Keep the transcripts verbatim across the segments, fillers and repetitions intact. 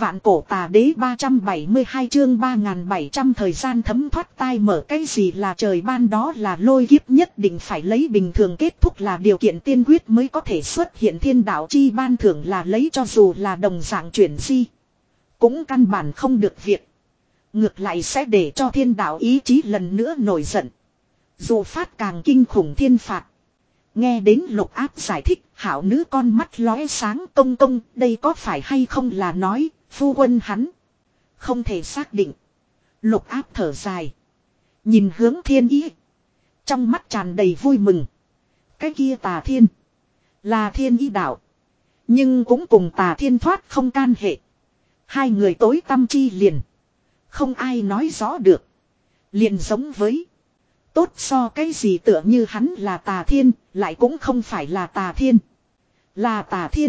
Vạn cổ tà đế ba trăm bảy mươi hai chương ba nghìn bảy trăm thời gian thấm thoát tai mở cái gì là trời ban đó là lôi kiếp nhất định phải lấy bình thường kết thúc là điều kiện tiên quyết mới có thể xuất hiện thiên đạo chi ban thưởng là lấy cho dù là đồng dạng chuyển di. Cũng căn bản không được việc. Ngược lại sẽ để cho thiên đạo ý chí lần nữa nổi giận. Dù phát càng kinh khủng thiên phạt. Nghe đến Lục Áp giải thích, hảo nữ con mắt lóe sáng công công, đây có phải hay không là nói, phu quân hắn. Không thể xác định. Lục Áp thở dài. Nhìn hướng Thiên Ý. Trong mắt tràn đầy vui mừng. Cái kia Tà Thiên. Là Thiên Ý đạo. Nhưng cũng cùng Tà Thiên thoát không can hệ. Hai người tối tâm chi liền. Không ai nói rõ được. Liền giống với. Tốt so cái gì tựa như hắn là Tà Thiên, lại cũng không phải là Tà Thiên. Là Tà Thiên.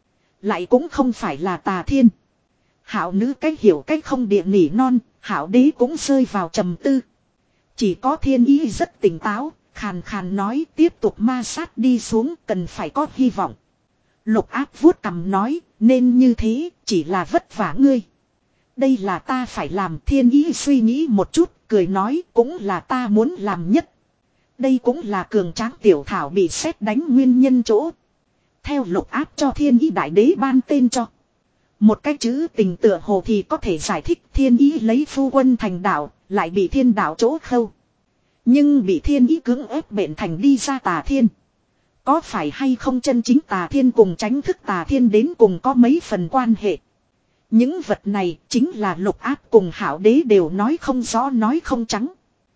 Lại cũng không phải là Tà Thiên. Hảo nữ cách hiểu cách không địa nỉ non, hảo đế cũng rơi vào trầm tư. Chỉ có Thiên Ý rất tỉnh táo, khàn khàn nói tiếp tục ma sát đi xuống cần phải có hy vọng. Lục Áp vuốt cằm nói, nên như thế, chỉ là vất vả ngươi. Đây là ta phải làm. Thiên Ý suy nghĩ một chút, cười nói cũng là ta muốn làm nhất. Đây cũng là cường tráng tiểu thảo bị sét đánh nguyên nhân chỗ. Theo Lục Áp cho Thiên Ý đại đế ban tên cho. Một cái chữ tình tựa hồ thì có thể giải thích Thiên Ý lấy phu quân thành đạo, lại bị thiên đạo chỗ khâu. Nhưng bị Thiên Ý cưỡng ép bệnh thành đi ra Tà Thiên. Có phải hay không chân chính Tà Thiên cùng tránh thức Tà Thiên đến cùng có mấy phần quan hệ. Những vật này chính là Lục Áp cùng hảo đế đều nói không rõ nói không trắng.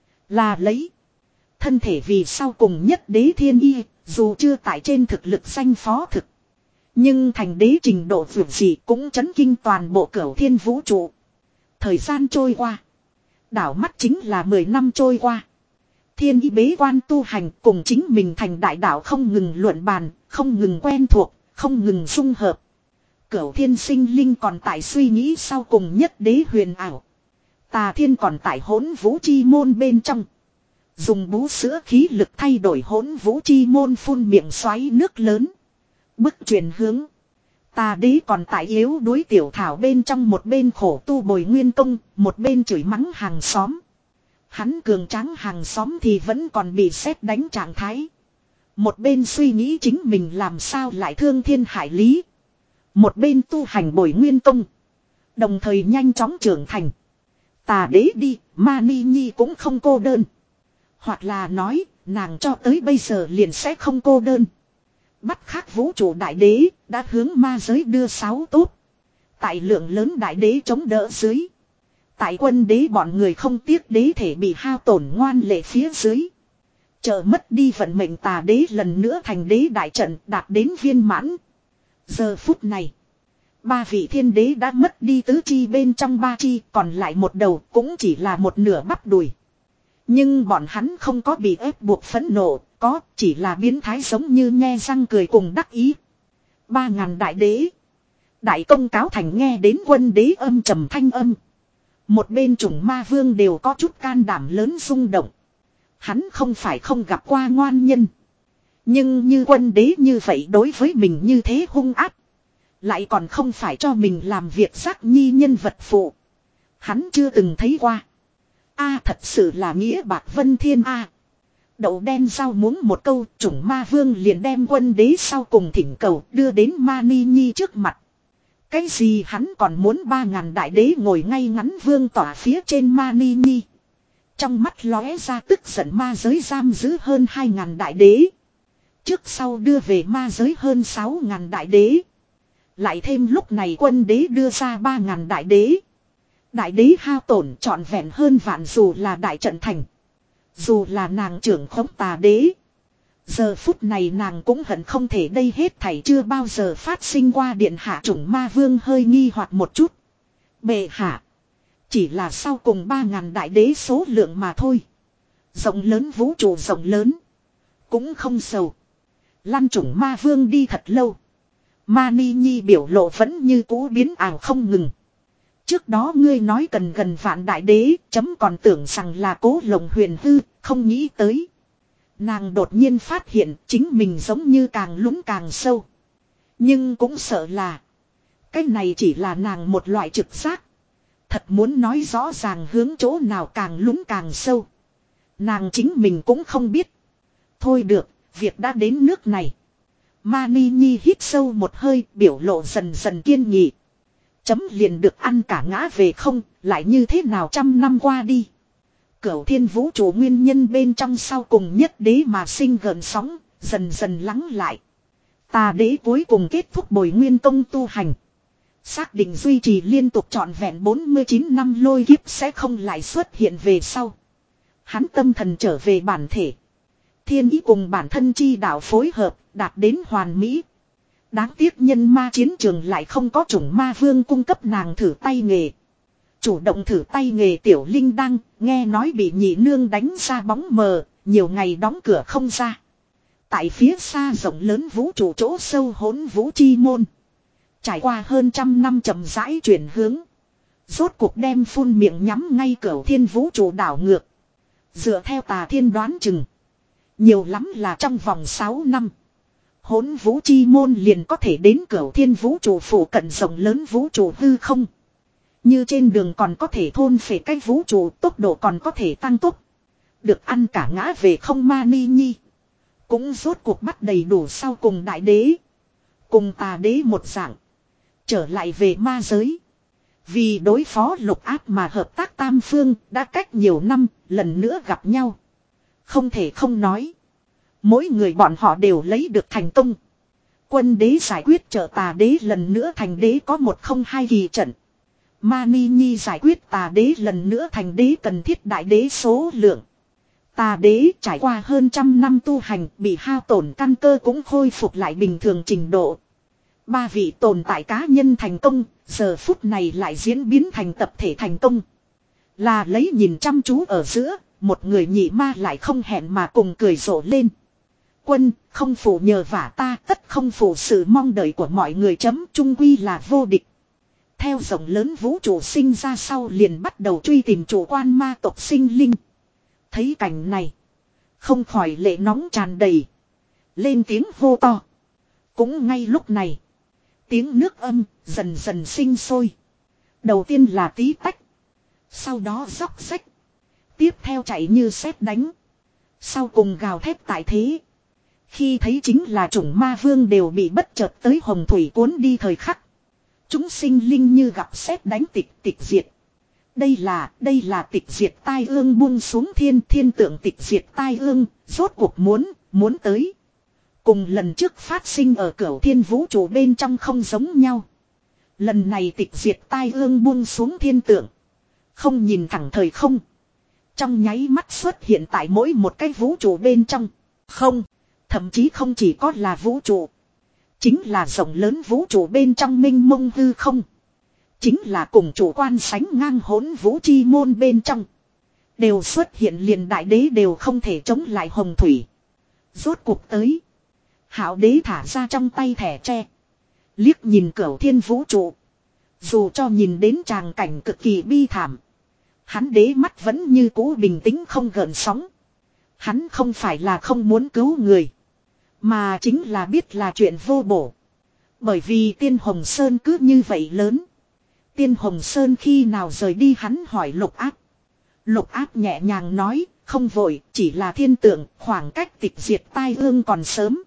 Là lấy. Thân thể vì sau cùng nhất đế Thiên Y, dù chưa tại trên thực lực danh phó thực. Nhưng thành đế trình độ vượt gì cũng chấn kinh toàn bộ cửu thiên vũ trụ. Thời gian trôi qua. Đảo mắt chính là mười năm trôi qua. Thiên Y bế quan tu hành cùng chính mình thành đại đạo không ngừng luận bàn, không ngừng quen thuộc, không ngừng xung hợp. Cửu thiên sinh linh còn tại suy nghĩ sau cùng nhất đế huyền ảo. Tà Thiên còn tại hỗn vũ chi môn bên trong. Dùng bú sữa khí lực thay đổi hỗn vũ chi môn phun miệng xoáy nước lớn. Bức chuyển hướng. Tà đế còn tại yếu đuối tiểu thảo bên trong một bên khổ tu bồi nguyên công, một bên chửi mắng hàng xóm. Hắn cường tráng hàng xóm thì vẫn còn bị sét đánh trạng thái. Một bên suy nghĩ chính mình làm sao lại thương thiên hải lý. Một bên tu hành bồi nguyên công. Đồng thời nhanh chóng trưởng thành. Tà đế đi, Mani Nhi cũng không cô đơn. Hoặc là nói, nàng cho tới bây giờ liền sẽ không cô đơn. Bắt khác vũ trụ đại đế, đã hướng ma giới đưa sáu tốt. Tại lượng lớn đại đế chống đỡ dưới. Tại quân đế bọn người không tiếc đế thể bị hao tổn ngoan lệ phía dưới. Chờ mất đi vận mệnh Tà đế lần nữa thành đế đại trận đạt đến viên mãn. Giờ phút này, ba vị thiên đế đã mất đi tứ chi bên trong ba chi, còn lại một đầu cũng chỉ là một nửa bắp đùi. Nhưng bọn hắn không có bị ép buộc phẫn nộ, có chỉ là biến thái giống như nhe răng cười cùng đắc ý. Ba ngàn đại đế. Đại công cáo thành nghe đến quân đế âm trầm thanh âm. Một bên chủng ma vương đều có chút can đảm lớn rung động. Hắn không phải không gặp qua ngoan nhân. Nhưng như quân đế như vậy đối với mình như thế hung ác. Lại còn không phải cho mình làm việc giác nhi nhân vật phụ. Hắn chưa từng thấy qua. A thật sự là nghĩa bạc vân thiên a. Đậu đen rau muống một câu chủng ma vương liền đem quân đế sau cùng thỉnh cầu đưa đến Mani Nhi trước mặt. Cái gì hắn còn muốn ba ngàn đại đế ngồi ngay ngắn vương tỏa phía trên Mani Nhi. Trong mắt lóe ra tức giận ma giới giam giữ hơn hai ngàn đại đế. Trước sau đưa về ma giới hơn sáu ngàn đại đế. Lại thêm lúc này quân đế đưa ra ba ngàn đại đế. Đại đế hao tổn trọn vẹn hơn vạn dù là đại trận thành. Dù là nàng trưởng khống Tà đế. Giờ phút này nàng cũng hận không thể đây hết thảy chưa bao giờ phát sinh qua điện hạ chủng ma vương hơi nghi hoặc một chút. Bệ hạ. Chỉ là sau cùng ba ngàn đại đế số lượng mà thôi. Rộng lớn vũ trụ rộng lớn. Cũng không sầu. Lăn chủng ma vương đi thật lâu. Mani Nhi biểu lộ vẫn như cũ biến ảo không ngừng. Trước đó ngươi nói cần gần vạn đại đế, chấm còn tưởng rằng là cố lồng huyền hư, không nghĩ tới. Nàng đột nhiên phát hiện chính mình giống như càng lún càng sâu. Nhưng cũng sợ là Cái này chỉ là nàng một loại trực giác. Thật muốn nói rõ ràng hướng chỗ nào càng lún càng sâu. Nàng chính mình cũng không biết. Thôi được, việc đã đến nước này. Mani Nhi hít sâu một hơi, biểu lộ dần dần kiên nghị. Chấm liền được ăn cả ngã về không, lại như thế nào trăm năm qua đi. Cửu thiên vũ trụ nguyên nhân bên trong sau cùng nhất đế mà sinh gợn sóng, dần dần lắng lại. Tà đế cuối cùng kết thúc bồi nguyên công tu hành. Xác định duy trì liên tục trọn vẹn bốn mươi chín năm lôi kiếp sẽ không lại xuất hiện về sau. Hắn tâm thần trở về bản thể. Thiên ý cùng bản thân chi đạo phối hợp, đạt đến hoàn mỹ. Đáng tiếc nhân ma chiến trường lại không có chủng ma vương cung cấp nàng thử tay nghề. Chủ động thử tay nghề tiểu linh đăng, nghe nói bị nhị nương đánh ra bóng mờ, nhiều ngày đóng cửa không ra. Tại phía xa rộng lớn vũ trụ chỗ sâu hỗn vũ chi môn. Trải qua hơn trăm năm chậm rãi chuyển hướng. Rốt cuộc đem phun miệng nhắm ngay cửu thiên vũ trụ đảo ngược. Dựa theo tà thiên đoán chừng. Nhiều lắm là trong vòng sáu năm. Hỗn vũ chi môn liền có thể đến cửu thiên vũ trụ phủ cận rộng lớn vũ trụ hư không. Như trên đường còn có thể thôn phệ cái vũ trụ, tốc độ còn có thể tăng tốc. Được ăn cả ngã về không Mani Nhi. Cũng rốt cuộc bắt đầy đủ sau cùng đại đế. Cùng tà đế một dạng. Trở lại về ma giới. Vì đối phó lục áp mà hợp tác tam phương đã cách nhiều năm, lần nữa gặp nhau. Không thể không nói. Mỗi người bọn họ đều lấy được thành công. Quân đế giải quyết trợ tà đế lần nữa thành đế có một không hai kỳ trận. Mani Nhi giải quyết tà đế lần nữa thành đế cần thiết đại đế số lượng. Tà đế trải qua hơn trăm năm tu hành bị hao tổn căn cơ cũng khôi phục lại bình thường trình độ. Ba vị tồn tại cá nhân thành công, giờ phút này lại diễn biến thành tập thể thành công. Là lấy nhìn chăm chú ở giữa, một người nhị ma lại không hẹn mà cùng cười rộ lên. Quân, không phụ nhờ vả ta, tất không phụ sự mong đợi của mọi người chấm trung quy là vô địch. Theo rộng lớn vũ trụ sinh ra sau liền bắt đầu truy tìm chủ quan ma tộc sinh linh. Thấy cảnh này, không khỏi lệ nóng tràn đầy. Lên tiếng hô to. Cũng ngay lúc này, tiếng nước âm dần dần sinh sôi. Đầu tiên là tí tách. Sau đó róc rách. Tiếp theo chạy như sét đánh. Sau cùng gào thét tại thế. Khi thấy chính là chủng ma vương đều bị bất chợt tới hồng thủy cuốn đi thời khắc. Chúng sinh linh như gặp sét đánh tịch tịch diệt. Đây là, đây là tịch diệt tai ương buông xuống thiên thiên tượng tịch diệt tai ương, rốt cuộc muốn, muốn tới. Cùng lần trước phát sinh ở cửu thiên vũ trụ bên trong không giống nhau. Lần này tịch diệt tai ương buông xuống thiên tượng. Không nhìn thẳng thời không. Trong nháy mắt xuất hiện tại mỗi một cái vũ trụ bên trong. Không, thậm chí không chỉ có là vũ trụ. Chính là rộng lớn vũ trụ bên trong minh mông hư không. Chính là cùng chủ quan sánh ngang hỗn vũ chi môn bên trong. Đều xuất hiện liền đại đế đều không thể chống lại hồng thủy. Rốt cuộc tới. Hảo đế thả ra trong tay thẻ tre. Liếc nhìn cửu thiên vũ trụ. Dù cho nhìn đến tràng cảnh cực kỳ bi thảm. Hắn đế mắt vẫn như cũ bình tĩnh không gợn sóng. Hắn không phải là không muốn cứu người. Mà chính là biết là chuyện vô bổ. Bởi vì Tiên Hồng Sơn cứ như vậy lớn. Tiên Hồng Sơn khi nào rời đi hắn hỏi Lục Áp. Lục Áp nhẹ nhàng nói, không vội, chỉ là thiên tượng, khoảng cách tịch diệt tai ương còn sớm.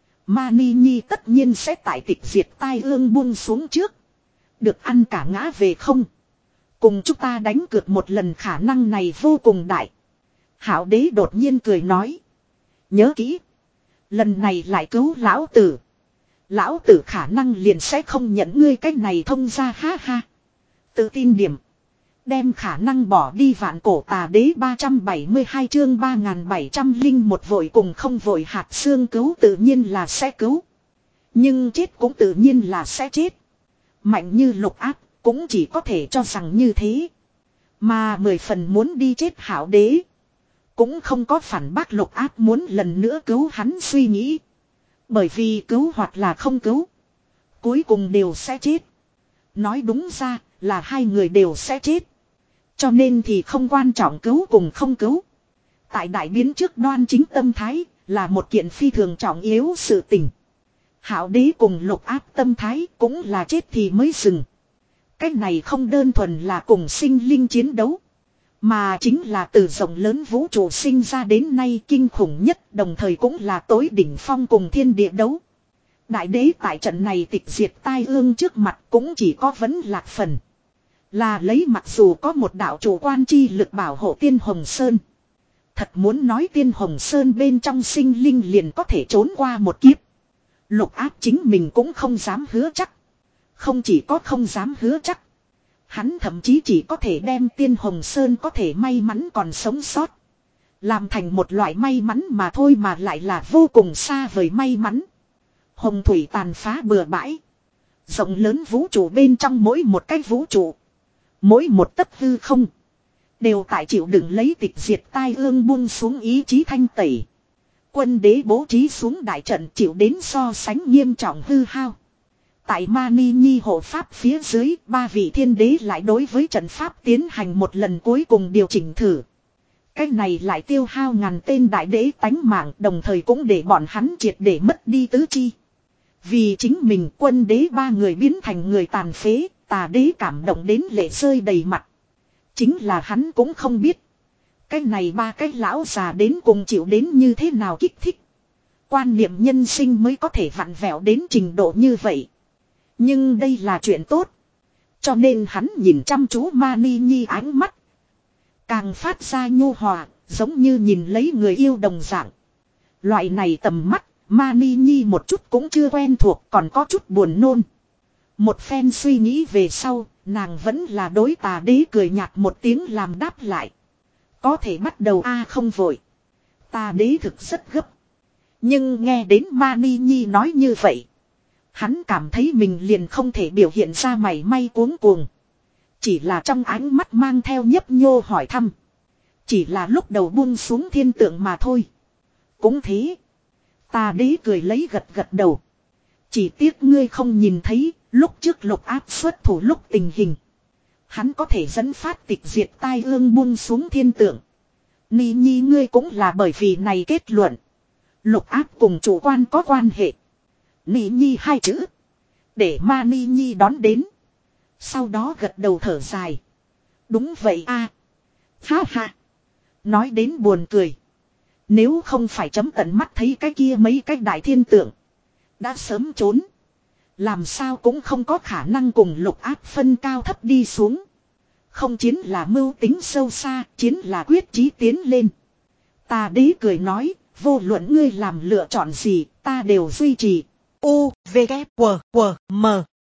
Mani Nhi tất nhiên sẽ tại tịch diệt tai ương buông xuống trước. Được ăn cả ngã về không. Cùng chúng ta đánh cược một lần khả năng này vô cùng đại. Hảo đế đột nhiên cười nói. Nhớ kỹ. Lần này lại cứu lão tử. Lão tử khả năng liền sẽ không nhận ngươi cách này thông ra ha ha. Tự tin điểm. Đem khả năng bỏ đi vạn cổ tà đế ba trăm bảy mươi hai chương ba nghìn bảy trăm linh một vội cùng không vội hạt xương cứu tự nhiên là sẽ cứu. Nhưng chết cũng tự nhiên là sẽ chết. Mạnh như Lục Áp cũng chỉ có thể cho rằng như thế. Mà mười phần muốn đi chết hảo đế. Cũng không có phản bác Lục Áp muốn lần nữa cứu hắn suy nghĩ. Bởi vì cứu hoặc là không cứu. Cuối cùng đều sẽ chết. Nói đúng ra là hai người đều sẽ chết. Cho nên thì không quan trọng cứu cùng không cứu. Tại đại biến trước đoan chính tâm thái là một kiện phi thường trọng yếu sự tình. Hạo đế cùng Lục Áp tâm thái cũng là chết thì mới dừng. Cái này không đơn thuần là cùng sinh linh chiến đấu. Mà chính là từ rộng lớn vũ trụ sinh ra đến nay kinh khủng nhất, đồng thời cũng là tối đỉnh phong cùng thiên địa đấu. Đại đế tại trận này tịch diệt tai ương trước mặt cũng chỉ có vấn lạc phần. Là lấy mặc dù có một đạo chủ quan chi lực bảo hộ Tiên Hồng Sơn. Thật muốn nói Tiên Hồng Sơn bên trong sinh linh liền có thể trốn qua một kiếp. Lục Áp chính mình cũng không dám hứa chắc. Không chỉ có không dám hứa chắc. Hắn thậm chí chỉ có thể đem Tiên Hồng Sơn có thể may mắn còn sống sót. Làm thành một loại may mắn mà thôi, mà lại là vô cùng xa vời may mắn. Hồng thủy tàn phá bừa bãi. Rộng lớn vũ trụ bên trong mỗi một cái vũ trụ. Mỗi một tấc hư không. Đều tại chịu đựng lấy tịch diệt tai ương buông xuống ý chí thanh tẩy. Quân đế bố trí xuống đại trận chịu đến so sánh nghiêm trọng hư hao. Tại Mani Nhi hộ pháp phía dưới, ba vị thiên đế lại đối với trận pháp tiến hành một lần cuối cùng điều chỉnh thử. Cái này lại tiêu hao ngàn tên đại đế tánh mạng, đồng thời cũng để bọn hắn triệt để mất đi tứ chi. Vì chính mình, quân đế ba người biến thành người tàn phế, tà đế cảm động đến lệ rơi đầy mặt. Chính là hắn cũng không biết. Cái này ba cái lão già đến cùng chịu đến như thế nào kích thích. Quan niệm nhân sinh mới có thể vặn vẹo đến trình độ như vậy. Nhưng đây là chuyện tốt. Cho nên hắn nhìn chăm chú Mani Nhi ánh mắt. Càng phát ra nhu hòa, giống như nhìn lấy người yêu đồng dạng. Loại này tầm mắt, Mani Nhi một chút cũng chưa quen thuộc, còn có chút buồn nôn. Một phen suy nghĩ về sau, nàng vẫn là đối tà đế cười nhạt một tiếng làm đáp lại. Có thể bắt đầu a không vội. Tà đế thực rất gấp. Nhưng nghe đến Mani Nhi nói như vậy. Hắn cảm thấy mình liền không thể biểu hiện ra mảy may cuống cuồng. Chỉ là trong ánh mắt mang theo nhấp nhô hỏi thăm. Chỉ là lúc đầu buông xuống thiên tượng mà thôi. Cũng thế. Tà đế cười lấy gật gật đầu. Chỉ tiếc ngươi không nhìn thấy lúc trước Lục Áp xuất thủ lúc tình hình. Hắn có thể dẫn phát tịch diệt tai ương buông xuống thiên tượng. Ni Nhi ngươi cũng là bởi vì này kết luận. Lục Áp cùng chủ quan có quan hệ. Ni Nhi hai chữ. Để Mani Nhi đón đến. Sau đó gật đầu thở dài. Đúng vậy a. Ha ha. Nói đến buồn cười. Nếu không phải chấm tận mắt thấy cái kia mấy cái đại thiên tượng. Đã sớm trốn. Làm sao cũng không có khả năng cùng Lục Áp phân cao thấp đi xuống. Không chiến là mưu tính sâu xa, chiến là quyết chí tiến lên. Tà đế cười nói, vô luận ngươi làm lựa chọn gì, ta đều duy trì. U, V, K, W, W, M.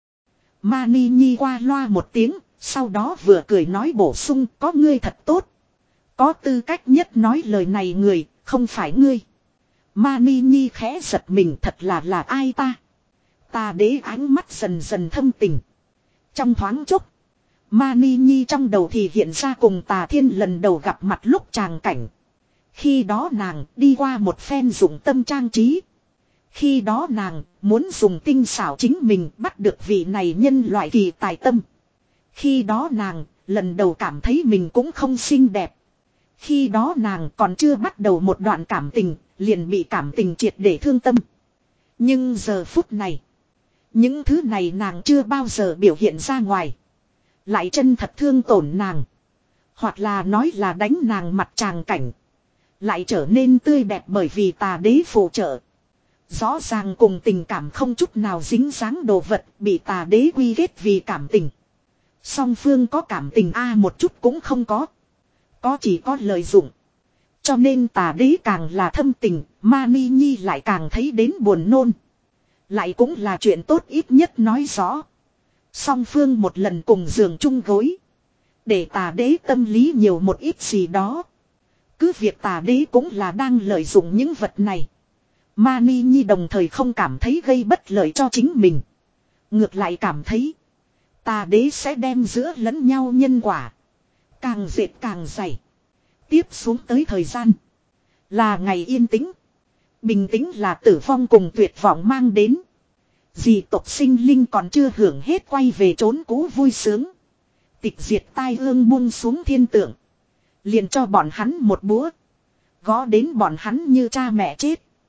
Mani Nhi qua loa một tiếng, sau đó vừa cười nói bổ sung, có ngươi thật tốt. Có tư cách nhất nói lời này người, không phải ngươi. Mani Nhi khẽ giật mình, thật là là ai ta? Tà đế ánh mắt dần dần thâm tình. Trong thoáng chốc, Mani Nhi trong đầu thì hiện ra cùng Tà Thiên lần đầu gặp mặt lúc tràng cảnh. Khi đó nàng đi qua một phen dụng tâm trang trí. Khi đó nàng muốn dùng tinh xảo chính mình bắt được vị này nhân loại kỳ tài tâm. Khi đó nàng lần đầu cảm thấy mình cũng không xinh đẹp. Khi đó nàng còn chưa bắt đầu một đoạn cảm tình, liền bị cảm tình triệt để thương tâm. Nhưng giờ phút này, những thứ này nàng chưa bao giờ biểu hiện ra ngoài. Lại chân thật thương tổn nàng. Hoặc là nói là đánh nàng mặt tràng cảnh. Lại trở nên tươi đẹp bởi vì Tà đế phụ trợ. Rõ ràng cùng tình cảm không chút nào dính dáng đồ vật bị Tà đế quy kết vì cảm tình. Song phương có cảm tình a một chút cũng không có. Có chỉ có lợi dụng. Cho nên Tà đế càng là thâm tình, Mani Nhi lại càng thấy đến buồn nôn. Lại cũng là chuyện tốt ít nhất nói rõ. Song phương một lần cùng giường chung gối. Để Tà đế tâm lý nhiều một ít gì đó. Cứ việc Tà đế cũng là đang lợi dụng những vật này. Mani Nhi đồng thời không cảm thấy gây bất lợi cho chính mình. Ngược lại cảm thấy Tà đế sẽ đem giữa lẫn nhau nhân quả. Càng dệt càng dày. Tiếp xuống tới thời gian. Là ngày yên tĩnh. Bình tĩnh là tử vong cùng tuyệt vọng mang đến. Dì tộc sinh linh còn chưa hưởng hết quay về trốn cũ vui sướng. Tịch diệt tai ương buông xuống thiên tượng. Liền cho bọn hắn một búa. Gõ đến bọn hắn như cha mẹ chết.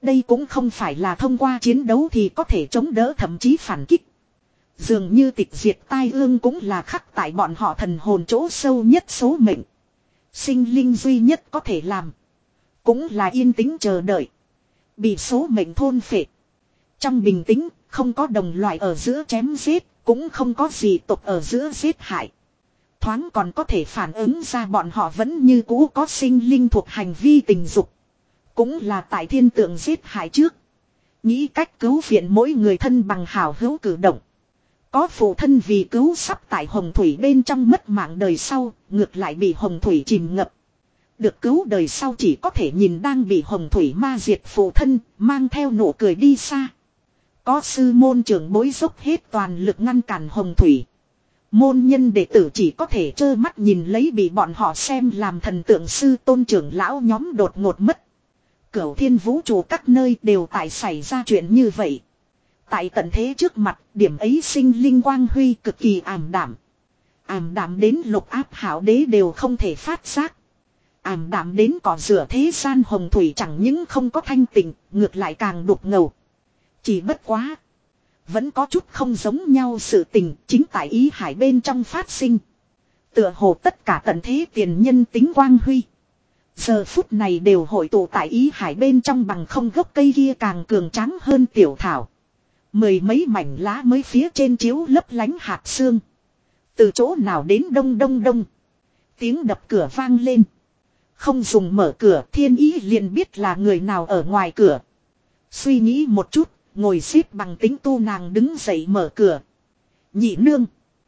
Đây cũng không phải là thông qua chiến đấu thì có thể chống đỡ thậm chí phản kích. Dường như tịch diệt tai ương cũng là khắc tại bọn họ thần hồn chỗ sâu nhất số mệnh. Sinh linh duy nhất có thể làm. Cũng là yên tĩnh chờ đợi. Bị số mệnh thôn phệ. Trong bình tĩnh, không có đồng loại ở giữa chém giết, cũng không có gì tộc ở giữa giết hại. Thoáng còn có thể phản ứng ra bọn họ vẫn như cũ có sinh linh thuộc hành vi tình dục. Cũng là tại thiên tượng giết hại trước. Nghĩ cách cứu viện mỗi người thân bằng hảo hữu cử động. Có phụ thân vì cứu sắp tại hồng thủy bên trong mất mạng đời sau, ngược lại bị hồng thủy chìm ngập. Được cứu đời sau chỉ có thể nhìn đang bị hồng thủy ma diệt phụ thân, mang theo nụ cười đi xa. Có sư môn trưởng bối dốc hết toàn lực ngăn cản hồng thủy. Môn nhân đệ tử chỉ có thể trơ mắt nhìn lấy bị bọn họ xem làm thần tượng sư tôn trưởng lão nhóm đột ngột mất. Cửu thiên vũ trụ các nơi đều tại xảy ra chuyện như vậy. Tại tận thế trước mặt, điểm ấy sinh linh quang huy cực kỳ ảm đạm. Ảm đạm đến lục áp hảo đế đều không thể phát giác. Ảm đạm đến cỏ rửa thế gian hồng thủy chẳng những không có thanh tịnh, ngược lại càng đục ngầu. Chỉ bất quá. Vẫn có chút không giống nhau sự tình chính tại ý hải bên trong phát sinh. Tựa hồ tất cả tận thế tiền nhân tính quang huy. Giờ phút này đều hội tụ tại ý hải bên trong bằng không gốc cây kia càng cường tráng hơn tiểu thảo. Mười mấy mảnh lá mới phía trên chiếu lấp lánh hạt sương. Từ chỗ nào đến đông đông đông. Tiếng đập cửa vang lên. Không dùng mở cửa thiên ý liền biết là người nào ở ngoài cửa. Suy nghĩ một chút, ngồi xếp bằng tính tu nàng đứng dậy mở cửa. Nhị nương.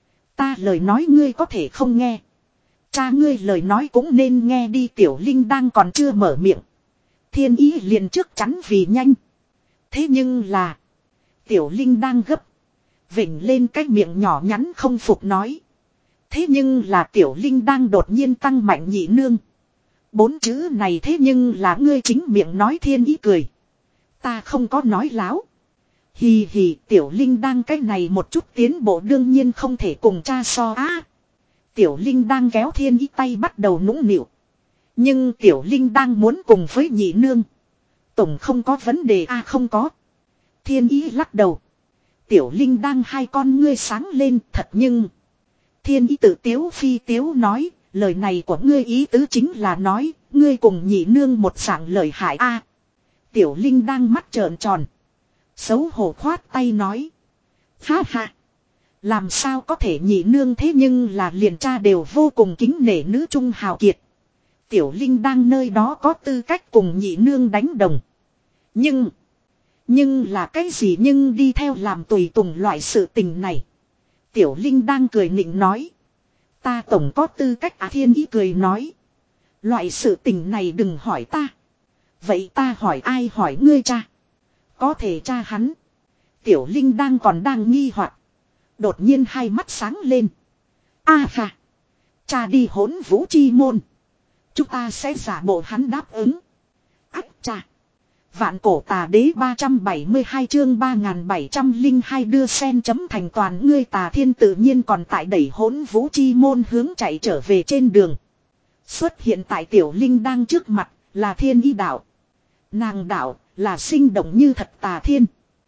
Ta lời nói ngươi có thể không nghe. Cha ngươi lời nói cũng nên nghe đi tiểu linh đang còn chưa mở miệng. Thiên ý liền trước chắn vì nhanh. Thế nhưng là. Tiểu linh đang gấp. Vểnh lên cái miệng nhỏ nhắn không phục nói. Thế nhưng là tiểu linh đang đột nhiên tăng mạnh nhị nương. Bốn chữ này thế nhưng là ngươi chính miệng nói thiên ý cười. Ta không có nói láo. Hì hì tiểu linh đang cái này một chút tiến bộ đương nhiên không thể cùng cha so á. Tiểu linh đang kéo thiên ý tay bắt đầu nũng nịu. Nhưng tiểu linh đang muốn cùng với nhị nương. Tổng không có vấn đề a à, không có. Thiên ý lắc đầu. Tiểu linh đang hai con ngươi sáng lên thật nhưng. Thiên ý tự tiếu phi tiếu nói. Lời này của ngươi ý tứ chính là nói. Ngươi cùng nhị nương một dạng lời hại a à, tiểu linh đang mắt trợn tròn. Xấu hổ khoát tay nói. Ha ha. Làm sao có thể nhị nương thế nhưng là liền cha đều vô cùng kính nể nữ trung hào kiệt. Tiểu linh đang nơi đó có tư cách cùng nhị nương đánh đồng. Nhưng. Nhưng là cái gì nhưng đi theo làm tùy tùng loại sự tình này. Tiểu linh đang cười nịnh nói. Ta tổng có tư cách à thiên ý cười nói. Loại sự tình này đừng hỏi ta. Vậy ta hỏi ai hỏi ngươi cha. Có thể cha hắn. Tiểu linh đang còn đang nghi hoặc. Đột nhiên hai mắt sáng lên. A à phà. Cha đi hỗn vũ chi môn. Chúng ta sẽ giả bộ hắn đáp ứng. Ách cha. Vạn cổ tà đế ba trăm bảy mươi hai chương ba nghìn bảy trăm lẻ hai đưa sen chấm thành toàn ngươi tà thiên tự nhiên còn tại đẩy hỗn vũ chi môn hướng chạy trở về trên đường. Xuất hiện tại tiểu linh đang trước mặt là thiên ý đạo. Nàng đạo là sinh động như thật tà thiên.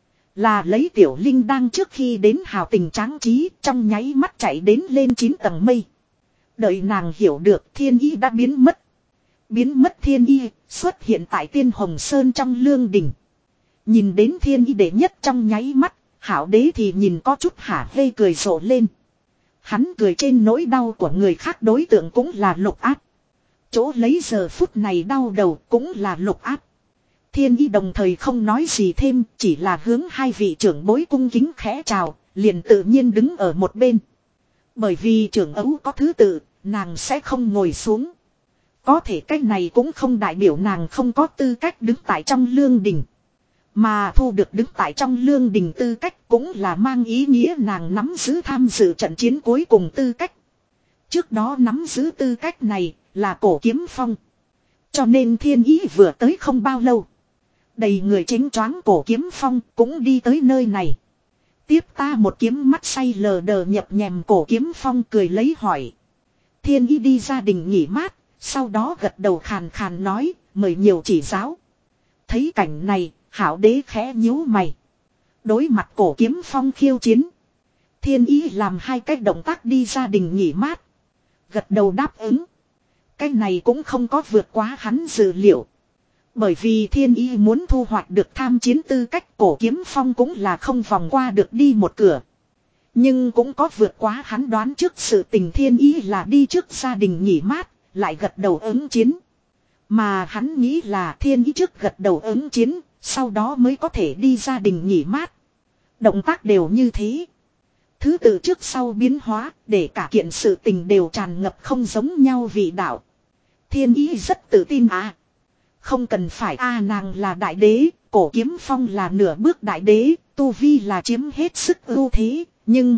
Là lấy tiểu linh đang trước khi đến hào tình tráng trí trong nháy mắt chạy đến lên chín tầng mây. Đợi nàng hiểu được thiên ý đã biến mất. Biến mất thiên ý xuất hiện tại tiên hồng sơn trong lương đình. Nhìn đến thiên ý đệ nhất trong nháy mắt, hảo đế thì nhìn có chút hả hê cười rộ lên. Hắn cười trên nỗi đau của người khác đối tượng cũng là lục áp. Chỗ lấy giờ phút này đau đầu cũng là lục áp. Thiên ý đồng thời không nói gì thêm, chỉ là hướng hai vị trưởng bối cung kính khẽ chào, liền tự nhiên đứng ở một bên. Bởi vì trưởng ấu có thứ tự, nàng sẽ không ngồi xuống. Có thể cách này cũng không đại biểu nàng không có tư cách đứng tại trong lương đình. Mà thu được đứng tại trong lương đình tư cách cũng là mang ý nghĩa nàng nắm giữ tham dự trận chiến cuối cùng tư cách. Trước đó nắm giữ tư cách này là Cổ Kiếm Phong. Cho nên thiên ý vừa tới không bao lâu. Đầy người chính choáng Cổ Kiếm Phong cũng đi tới nơi này. Tiếp ta một kiếm mắt say lờ đờ nhập nhèm Cổ Kiếm Phong cười lấy hỏi. Thiên ý đi gia đình nghỉ mát. Sau đó gật đầu khàn khàn nói, mời nhiều chỉ giáo. Thấy cảnh này, Hảo đế khẽ nhíu mày. Đối mặt cổ kiếm phong khiêu chiến. Thiên ý làm hai cái động tác đi gia đình nghỉ mát. Gật đầu đáp ứng. Cái này cũng không có vượt quá hắn dự liệu. Bởi vì thiên ý muốn thu hoạch được tham chiến tư cách, cổ kiếm phong cũng là không vòng qua được đi một cửa. Nhưng cũng có vượt quá hắn đoán trước sự tình, thiên ý là đi trước gia đình nghỉ mát, lại gật đầu ứng chiến. Mà hắn nghĩ là thiên ý trước gật đầu ứng chiến, sau đó mới có thể đi gia đình nghỉ mát. Động tác đều như thế. Thứ tự trước sau biến hóa, để cả kiện sự tình đều tràn ngập không giống nhau vị đạo. Thiên ý rất tự tin à. Không cần phải a à, nàng là đại đế, cổ kiếm phong là nửa bước đại đế, tu vi là chiếm hết sức ưu thế, nhưng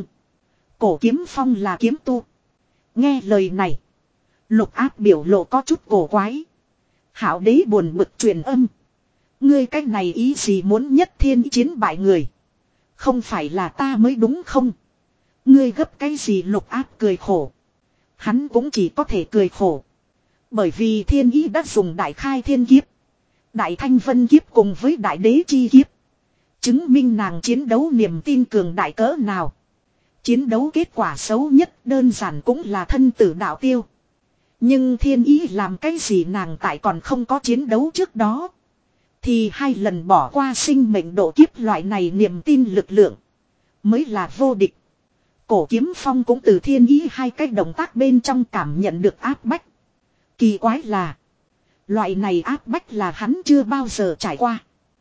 cổ kiếm phong là kiếm tu. Nghe lời này, Lục Áp biểu lộ có chút cổ quái. Hảo đế buồn bực truyền âm. Ngươi cách này ý gì, muốn nhất thiên chiến bại người? Không phải là ta mới đúng không? Ngươi gấp cái gì? Lục Áp cười khổ. Hắn cũng chỉ có thể cười khổ. Bởi vì thiên ý đã dùng đại khai thiên kiếp, đại thanh vân kiếp cùng với đại đế chi kiếp. Chứng minh nàng chiến đấu niềm tin cường đại cỡ nào. Chiến đấu kết quả xấu nhất đơn giản cũng là thân tử đạo tiêu. Nhưng thiên ý làm cái gì, nàng tại còn không có chiến đấu trước đó thì hai lần bỏ qua sinh mệnh độ kiếp, loại này niềm tin lực lượng mới là vô địch. Cổ kiếm phong cũng từ thiên ý hai cái động tác bên trong cảm nhận được áp bách. Kỳ quái là loại này áp bách là hắn chưa bao giờ trải qua.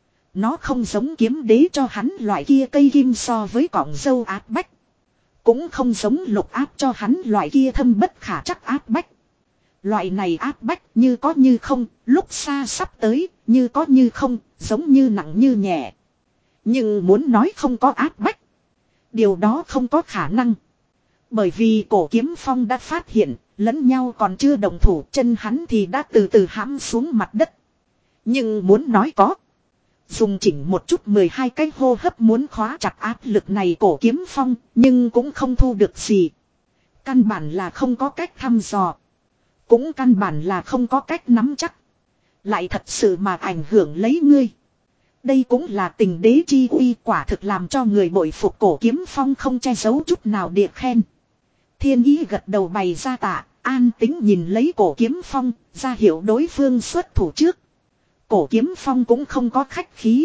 Nó không giống kiếm đế cho hắn loại kia cây kim so với cọng dâu áp bách. Cũng không giống Lục Áp cho hắn loại kia thâm bất khả trắc áp bách. Loại này áp bách như có như không, lúc xa sắp tới, như có như không, giống như nặng như nhẹ. Nhưng muốn nói không có áp bách, điều đó không có khả năng. Bởi vì cổ kiếm phong đã phát hiện, lẫn nhau còn chưa đồng thủ, chân hắn thì đã từ từ hãm xuống mặt đất. Nhưng muốn nói có, dùng chỉnh một chút mười hai cái hô hấp muốn khóa chặt áp lực này cổ kiếm phong, nhưng cũng không thu được gì. Căn bản là không có cách thăm dò. Cũng căn bản là không có cách nắm chắc. Lại thật sự mà ảnh hưởng lấy ngươi. Đây cũng là tình đế chi uy, quả thực làm cho người bội phục. Cổ kiếm phong không che giấu chút nào địa khen. Thiên ý gật đầu bày ra tạ, an tính nhìn lấy cổ kiếm phong, ra hiệu đối phương xuất thủ trước. Cổ kiếm phong cũng không có khách khí.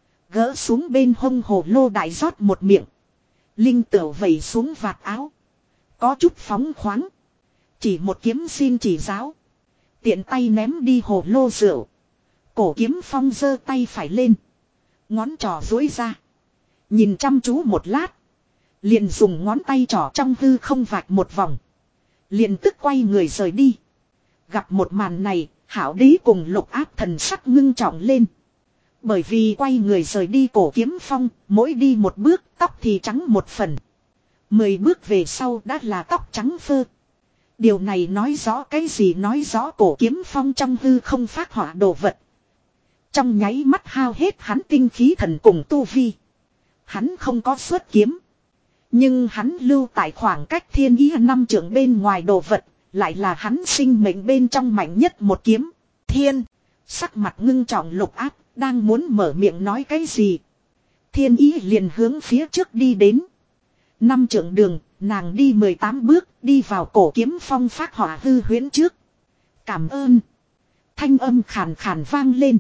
Gỡ xuống bên hông hồ lô đại rót một miệng. Linh tửu vẩy xuống vạt áo. Có chút phóng khoáng. Chỉ một kiếm xin chỉ giáo. Tiện tay ném đi hồ lô rượu. Cổ kiếm phong giơ tay phải lên. Ngón trỏ duỗi ra. Nhìn chăm chú một lát. Liền dùng ngón tay trỏ trong hư không vạch một vòng. Liền tức quay người rời đi. Gặp một màn này, Hảo đế cùng Lục Áp thần sắc ngưng trọng lên. Bởi vì quay người rời đi cổ kiếm phong, mỗi đi một bước tóc thì trắng một phần. Mười bước về sau đã là tóc trắng phơ. Điều này nói rõ cái gì? Nói rõ cổ kiếm phong trong hư không phát họa đồ vật. Trong nháy mắt hao hết hắn tinh khí thần cùng tu vi. Hắn không có xuất kiếm. Nhưng hắn lưu tại khoảng cách thiên ý năm trượng bên ngoài đồ vật. Lại là hắn sinh mệnh bên trong mạnh nhất một kiếm. Thiên. Sắc mặt ngưng trọng Lục Áp đang muốn mở miệng nói cái gì. Thiên ý liền hướng phía trước đi đến. Năm trượng đường, nàng đi mười tám bước, đi vào cổ kiếm phong phát họa hư huyễn trước. Cảm ơn. Thanh âm khàn khàn vang lên.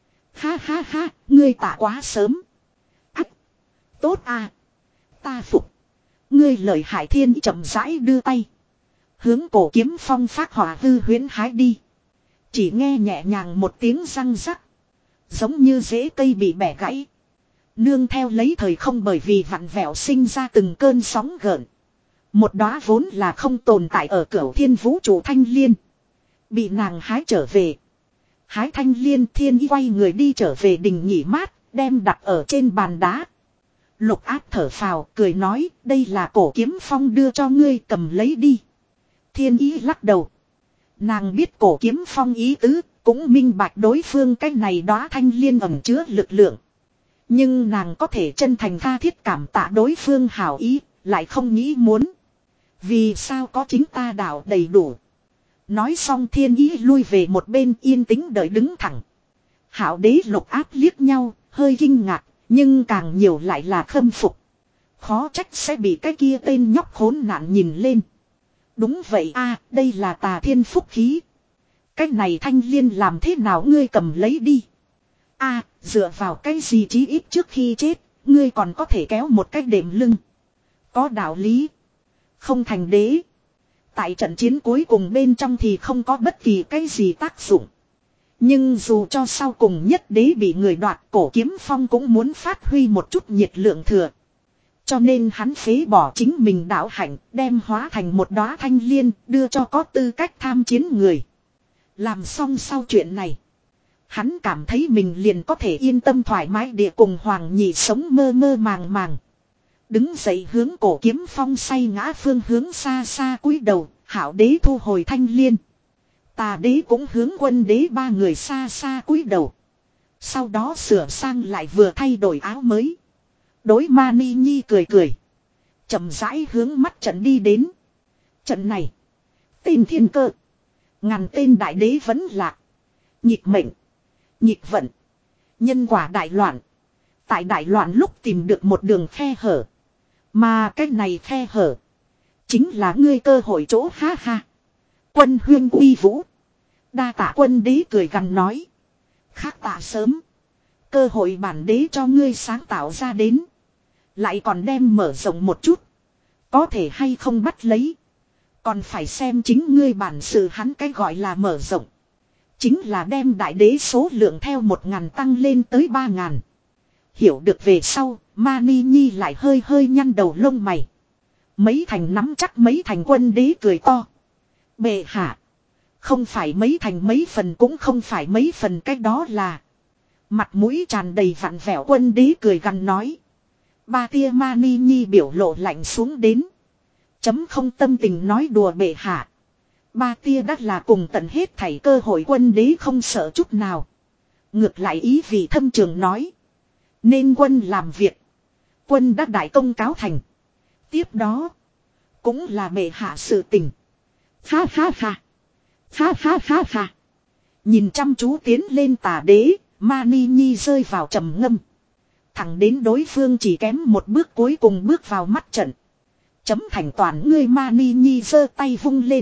Ha ha ha, ngươi tạ quá sớm. Ách. Tốt à. Ta phục. Ngươi lợi hại. Thiên ý chậm rãi đưa tay. Hướng cổ kiếm phong phát họa hư huyễn hái đi. Chỉ nghe nhẹ nhàng một tiếng răng rắc. Giống như rễ cây bị bẻ gãy. Nương theo lấy thời không bởi vì vặn vẹo sinh ra từng cơn sóng gợn. Một đóa vốn là không tồn tại ở cửu thiên vũ trụ thanh liên. Bị nàng hái trở về. Hái thanh liên, thiên ý quay người đi trở về đình nghỉ mát, đem đặt ở trên bàn đá. Lục Áp thở phào, cười nói, đây là cổ kiếm phong đưa cho ngươi, cầm lấy đi. Thiên ý lắc đầu. Nàng biết cổ kiếm phong ý tứ, cũng minh bạch đối phương cái này đóa thanh liên ẩn chứa lực lượng. Nhưng nàng có thể chân thành tha thiết cảm tạ đối phương hảo ý, lại không nghĩ muốn. Vì sao có chính ta đạo đầy đủ. Nói xong thiên ý lui về một bên yên tĩnh đợi đứng thẳng. Hảo đế Lục Áp liếc nhau, hơi kinh ngạc, nhưng càng nhiều lại là khâm phục. Khó trách sẽ bị cái kia tên nhóc khốn nạn nhìn lên. Đúng vậy a, đây là tà thiên phúc khí. Cái này thanh liên làm thế nào ngươi cầm lấy đi. A, dựa vào cái gì chí ít trước khi chết, ngươi còn có thể kéo một cái đệm lưng. Có đạo lý. Không thành đế. Tại trận chiến cuối cùng bên trong thì không có bất kỳ cái gì tác dụng. Nhưng dù cho sau cùng nhất đế bị người đoạt, Cổ Kiếm Phong cũng muốn phát huy một chút nhiệt lượng thừa. Cho nên hắn phế bỏ chính mình đạo hạnh, đem hóa thành một đóa thanh liên, đưa cho có tư cách tham chiến người. Làm xong sau chuyện này, hắn cảm thấy mình liền có thể yên tâm thoải mái địa cùng Hoàng Nhị sống mơ mơ màng màng. Đứng dậy hướng Cổ Kiếm Phong say ngã phương hướng xa xa cúi đầu, Hạo đế thu hồi thanh liên. Tà đế cũng hướng Quân đế ba người xa xa cúi đầu. Sau đó sửa sang lại vừa thay đổi áo mới. Đối Mani Nhi cười cười. Chậm rãi hướng mắt trận đi đến. Trận này. Tên thiên cơ. Ngàn tên đại đế vẫn lạc. Nhịp mệnh. Nhịp vận. Nhân quả đại loạn. Tại đại loạn lúc tìm được một đường khe hở. Mà cái này khe hở. Chính là ngươi cơ hội chỗ ha ha. Quân huyên uy vũ. Đa tạ Quân đế cười gằn nói. Khác tạ sớm. Cơ hội bản đế cho ngươi sáng tạo ra đến. Lại còn đem mở rộng một chút. Có thể hay không bắt lấy. Còn phải xem chính ngươi bản sự hắn cái gọi là mở rộng. Chính là đem đại đế số lượng theo một ngàn tăng lên tới ba ngàn. Hiểu được về sau, Mani Nhi lại hơi hơi nhăn đầu lông mày. Mấy thành nắm chắc mấy thành Quân đế cười to. Bệ hạ. Không phải mấy thành mấy phần cũng không phải mấy phần cách đó là. Mặt mũi tràn đầy vặn vẹo Quân đế cười gằn nói. Ba tia Mani Nhi biểu lộ lạnh xuống đến. Chấm không tâm tình nói đùa bệ hạ. Ba tia đắt là cùng tận hết thảy cơ hội Quân đế không sợ chút nào. Ngược lại ý vị thâm trường nói. Nên quân làm việc. Quân đã đại công cáo thành. Tiếp đó. Cũng là bệ hạ sự tình. Ha ha ha. Ha ha ha ha. Nhìn chăm chú tiến lên tà đế. Mani Nhi rơi vào trầm ngâm. Thẳng đến đối phương chỉ kém một bước cuối cùng bước vào mắt trận. Chấm thành toàn ngươi Mani Nhi giơ tay vung lên.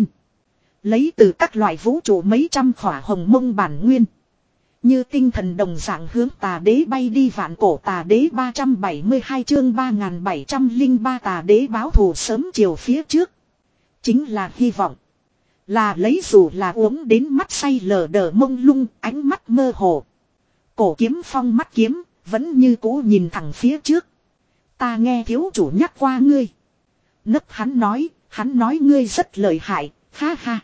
Lấy từ các loại vũ trụ mấy trăm khỏa hồng mông bản nguyên. Như tinh thần đồng dạng hướng tà đế bay đi vạn cổ tà đế ba trăm bảy mươi hai chương ba nghìn bảy trăm lẻ ba tà đế báo thù sớm chiều phía trước. Chính là hy vọng. Là lấy dù là uống đến mắt say lờ đờ mông lung ánh mắt mơ hồ. Cổ Kiếm Phong mắt kiếm vẫn như cũ nhìn thẳng phía trước. Ta nghe thiếu chủ nhắc qua ngươi. Nấc hắn nói, hắn nói ngươi rất lợi hại, ha ha.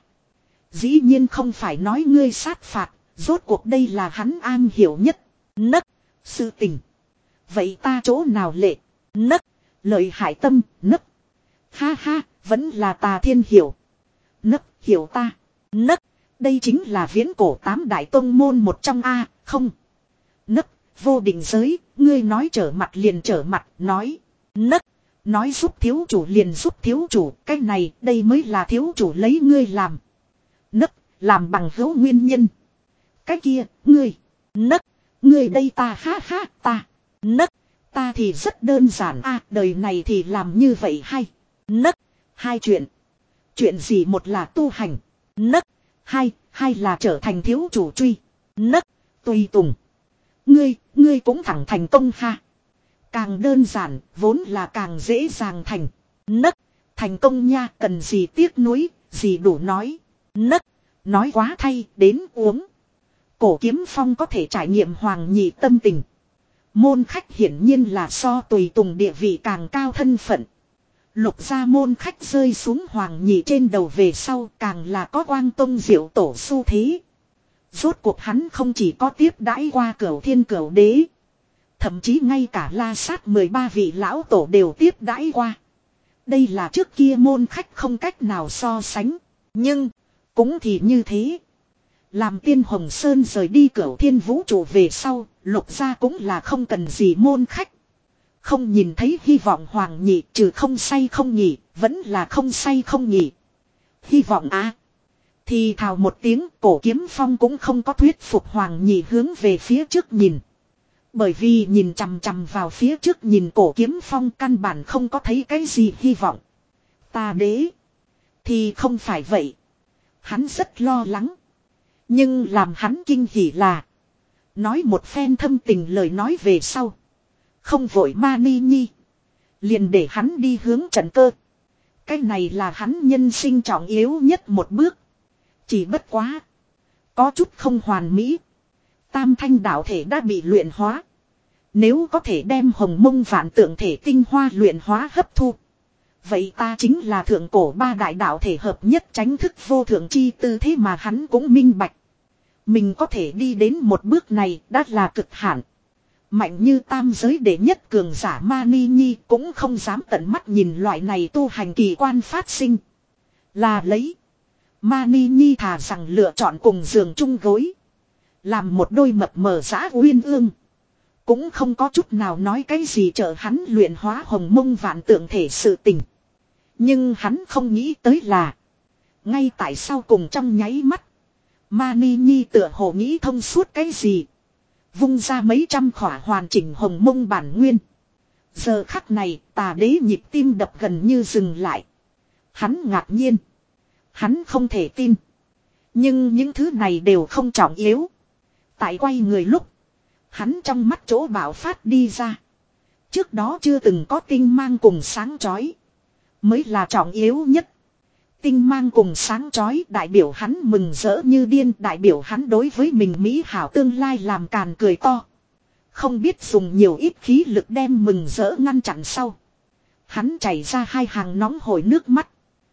Dĩ nhiên không phải nói ngươi sát phạt, rốt cuộc đây là hắn an hiểu nhất. Nấc, sự tình. Vậy ta chỗ nào lệ? Nấc, lợi hại tâm, nấc. Ha ha, vẫn là tà thiên hiểu. Nấc, hiểu ta. Nấc, đây chính là viễn cổ tám đại tông môn một trong A, không. Nấc, vô định giới, ngươi nói trở mặt liền trở mặt, nói. Nấc, nói giúp thiếu chủ liền giúp thiếu chủ, cái này, đây mới là thiếu chủ lấy ngươi làm. Nấc, làm bằng hữu nguyên nhân. Cái kia, ngươi, nấc, ngươi đây ta ha ha, ta, nấc, ta thì rất đơn giản a, đời này thì làm như vậy hay. Nấc, hai chuyện. Chuyện gì một là tu hành, nấc, hai, hai là trở thành thiếu chủ truy, nấc, tùy tùng. Ngươi, ngươi cũng thẳng thành công ha. Càng đơn giản, vốn là càng dễ dàng thành. Nấc, thành công nha, cần gì tiếc nuối, gì đủ nói. Nấc, nói quá thay, đến uống. Cổ Kiếm Phong có thể trải nghiệm Hoàng Nhị tâm tình. Môn khách hiển nhiên là so tùy tùng địa vị càng cao thân phận. Lục gia môn khách rơi xuống Hoàng Nhị trên đầu về sau càng là có quang tông diệu tổ xu thế. Rốt cuộc hắn không chỉ có tiếp đãi qua Cửu Thiên Cửu Đế. Thậm chí ngay cả La Sát mười ba vị lão tổ đều tiếp đãi qua. Đây là trước kia môn khách không cách nào so sánh. Nhưng, cũng thì như thế. Làm Tiên Hồng Sơn rời đi Cửu Thiên vũ trụ về sau, Lục gia cũng là không cần gì môn khách. Không nhìn thấy hy vọng Hoàng Nhị trừ không say không nhỉ, vẫn là không say không nhỉ. Hy vọng á. Thì thào một tiếng, Cổ Kiếm Phong cũng không có thuyết phục Hoàng Nhị hướng về phía trước nhìn. Bởi vì nhìn chằm chằm vào phía trước nhìn cổ kiếm phong căn bản không có thấy cái gì hy vọng. Tà đế. Thì không phải vậy. Hắn rất lo lắng. Nhưng làm hắn kinh hỉ là. Nói một phen thâm tình lời nói về sau. Không vội ma ni nhi. Liền để hắn đi hướng trận cơ. Cái này là hắn nhân sinh trọng yếu nhất một bước. Chỉ bất quá. Có chút không hoàn mỹ. Tam thanh đạo thể đã bị luyện hóa. Nếu có thể đem hồng mông vạn tượng thể tinh hoa luyện hóa hấp thu. Vậy ta chính là thượng cổ ba đại đạo thể hợp nhất tránh thức vô thượng chi tư thế mà hắn cũng minh bạch. Mình có thể đi đến một bước này đã là cực hạn. Mạnh như tam giới đệ nhất cường giả Ma Ni Nhi cũng không dám tận mắt nhìn loại này tu hành kỳ quan phát sinh. Là lấy. Ma Ni Nhi thà rằng lựa chọn cùng giường chung gối. Làm một đôi mập mờ dã uyên ương. Cũng không có chút nào nói cái gì trợ hắn luyện hóa hồng mông vạn tượng thể sự tình. Nhưng hắn không nghĩ tới là. Ngay tại sau cùng trong nháy mắt. Ma Ni Nhi tựa hồ nghĩ thông suốt cái gì. Vung ra mấy trăm khỏa hoàn chỉnh hồng mông bản nguyên. Giờ khắc này tà đế nhịp tim đập gần như dừng lại. Hắn ngạc nhiên. Hắn không thể tin. Nhưng những thứ này đều không trọng yếu. Tại quay người lúc. Hắn trong mắt chỗ bạo phát đi ra. Trước đó chưa từng có tinh mang cùng sáng chói. Mới là trọng yếu nhất. Tinh mang cùng sáng chói đại biểu hắn mừng rỡ như điên. Đại biểu hắn đối với mình mỹ hảo tương lai làm càn cười to. Không biết dùng nhiều ít khí lực đem mừng rỡ ngăn chặn sau. Hắn chảy ra hai hàng nóng hổi nước mắt.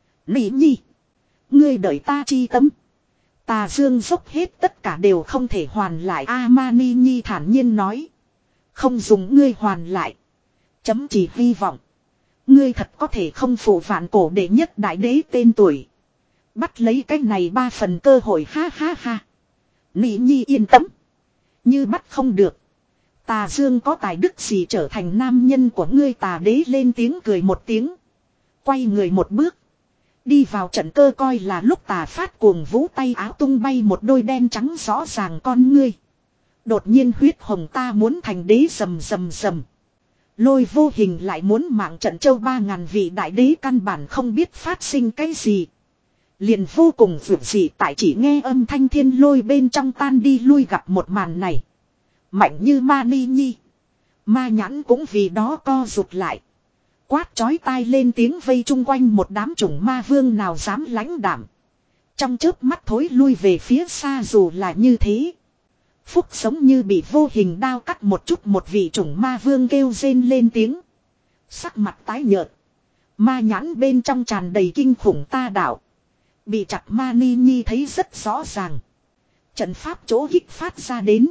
Nỉ nhi. Ngươi đợi ta chi tâm. Tà dương dốc hết tất cả đều không thể hoàn lại. A-ma-ni nhi thản nhiên nói. Không dùng ngươi hoàn lại. Chấm chỉ hy vọng. Ngươi thật có thể không phụ vạn cổ đệ nhất đại đế tên tuổi. Bắt lấy cái này ba phần cơ hội ha ha ha. Nỉ nhi yên tâm. Như bắt không được. Tà dương có tài đức gì trở thành nam nhân của ngươi tà đế lên tiếng cười một tiếng. Quay người một bước. Đi vào trận cơ coi là lúc tà phát cuồng vũ tay áo tung bay một đôi đen trắng rõ ràng con ngươi. Đột nhiên huyết hồng ta muốn thành đế rầm rầm rầm. Lôi vô hình lại muốn mạng trận châu ba ngàn vị đại đế căn bản không biết phát sinh cái gì. Liền vô cùng vượt dị tại chỉ nghe âm thanh thiên lôi bên trong tan đi lui gặp một màn này. Mạnh như ma ni nhi. Ma nhãn cũng vì đó co rụt lại. Quát chói tai lên tiếng vây chung quanh một đám chủng ma vương nào dám lãnh đảm. Trong chớp mắt thối lui về phía xa dù là như thế. Phúc sống như bị vô hình đao cắt một chút một vị chủng ma vương kêu rên lên tiếng. Sắc mặt tái nhợt. Ma nhãn bên trong tràn đầy kinh khủng ta đạo. Bị chặt ma ni nhi thấy rất rõ ràng. Trận pháp chỗ kích phát ra đến.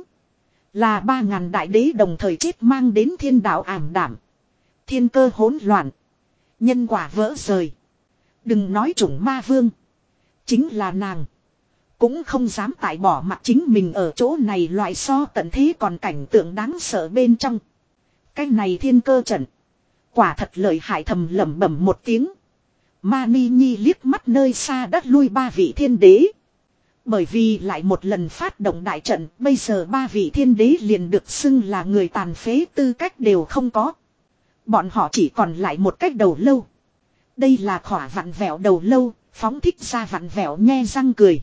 Là ba ngàn đại đế đồng thời chết mang đến thiên đạo ảm đảm. Thiên cơ hỗn loạn. Nhân quả vỡ rời. Đừng nói chủng ma vương. Chính là nàng. Cũng không dám tại bỏ mặt chính mình ở chỗ này loại so tận thế còn cảnh tượng đáng sợ bên trong. Cái này thiên cơ trận. Quả thật lợi hại thầm lẩm bẩm một tiếng. Ma ni nhi liếc mắt nơi xa đất lui ba vị thiên đế. Bởi vì lại một lần phát động đại trận. Bây giờ ba vị thiên đế liền được xưng là người tàn phế tư cách đều không có. Bọn họ chỉ còn lại một cách đầu lâu. Đây là khỏa vặn vẹo đầu lâu. Phóng thích ra vặn vẹo nhe răng cười.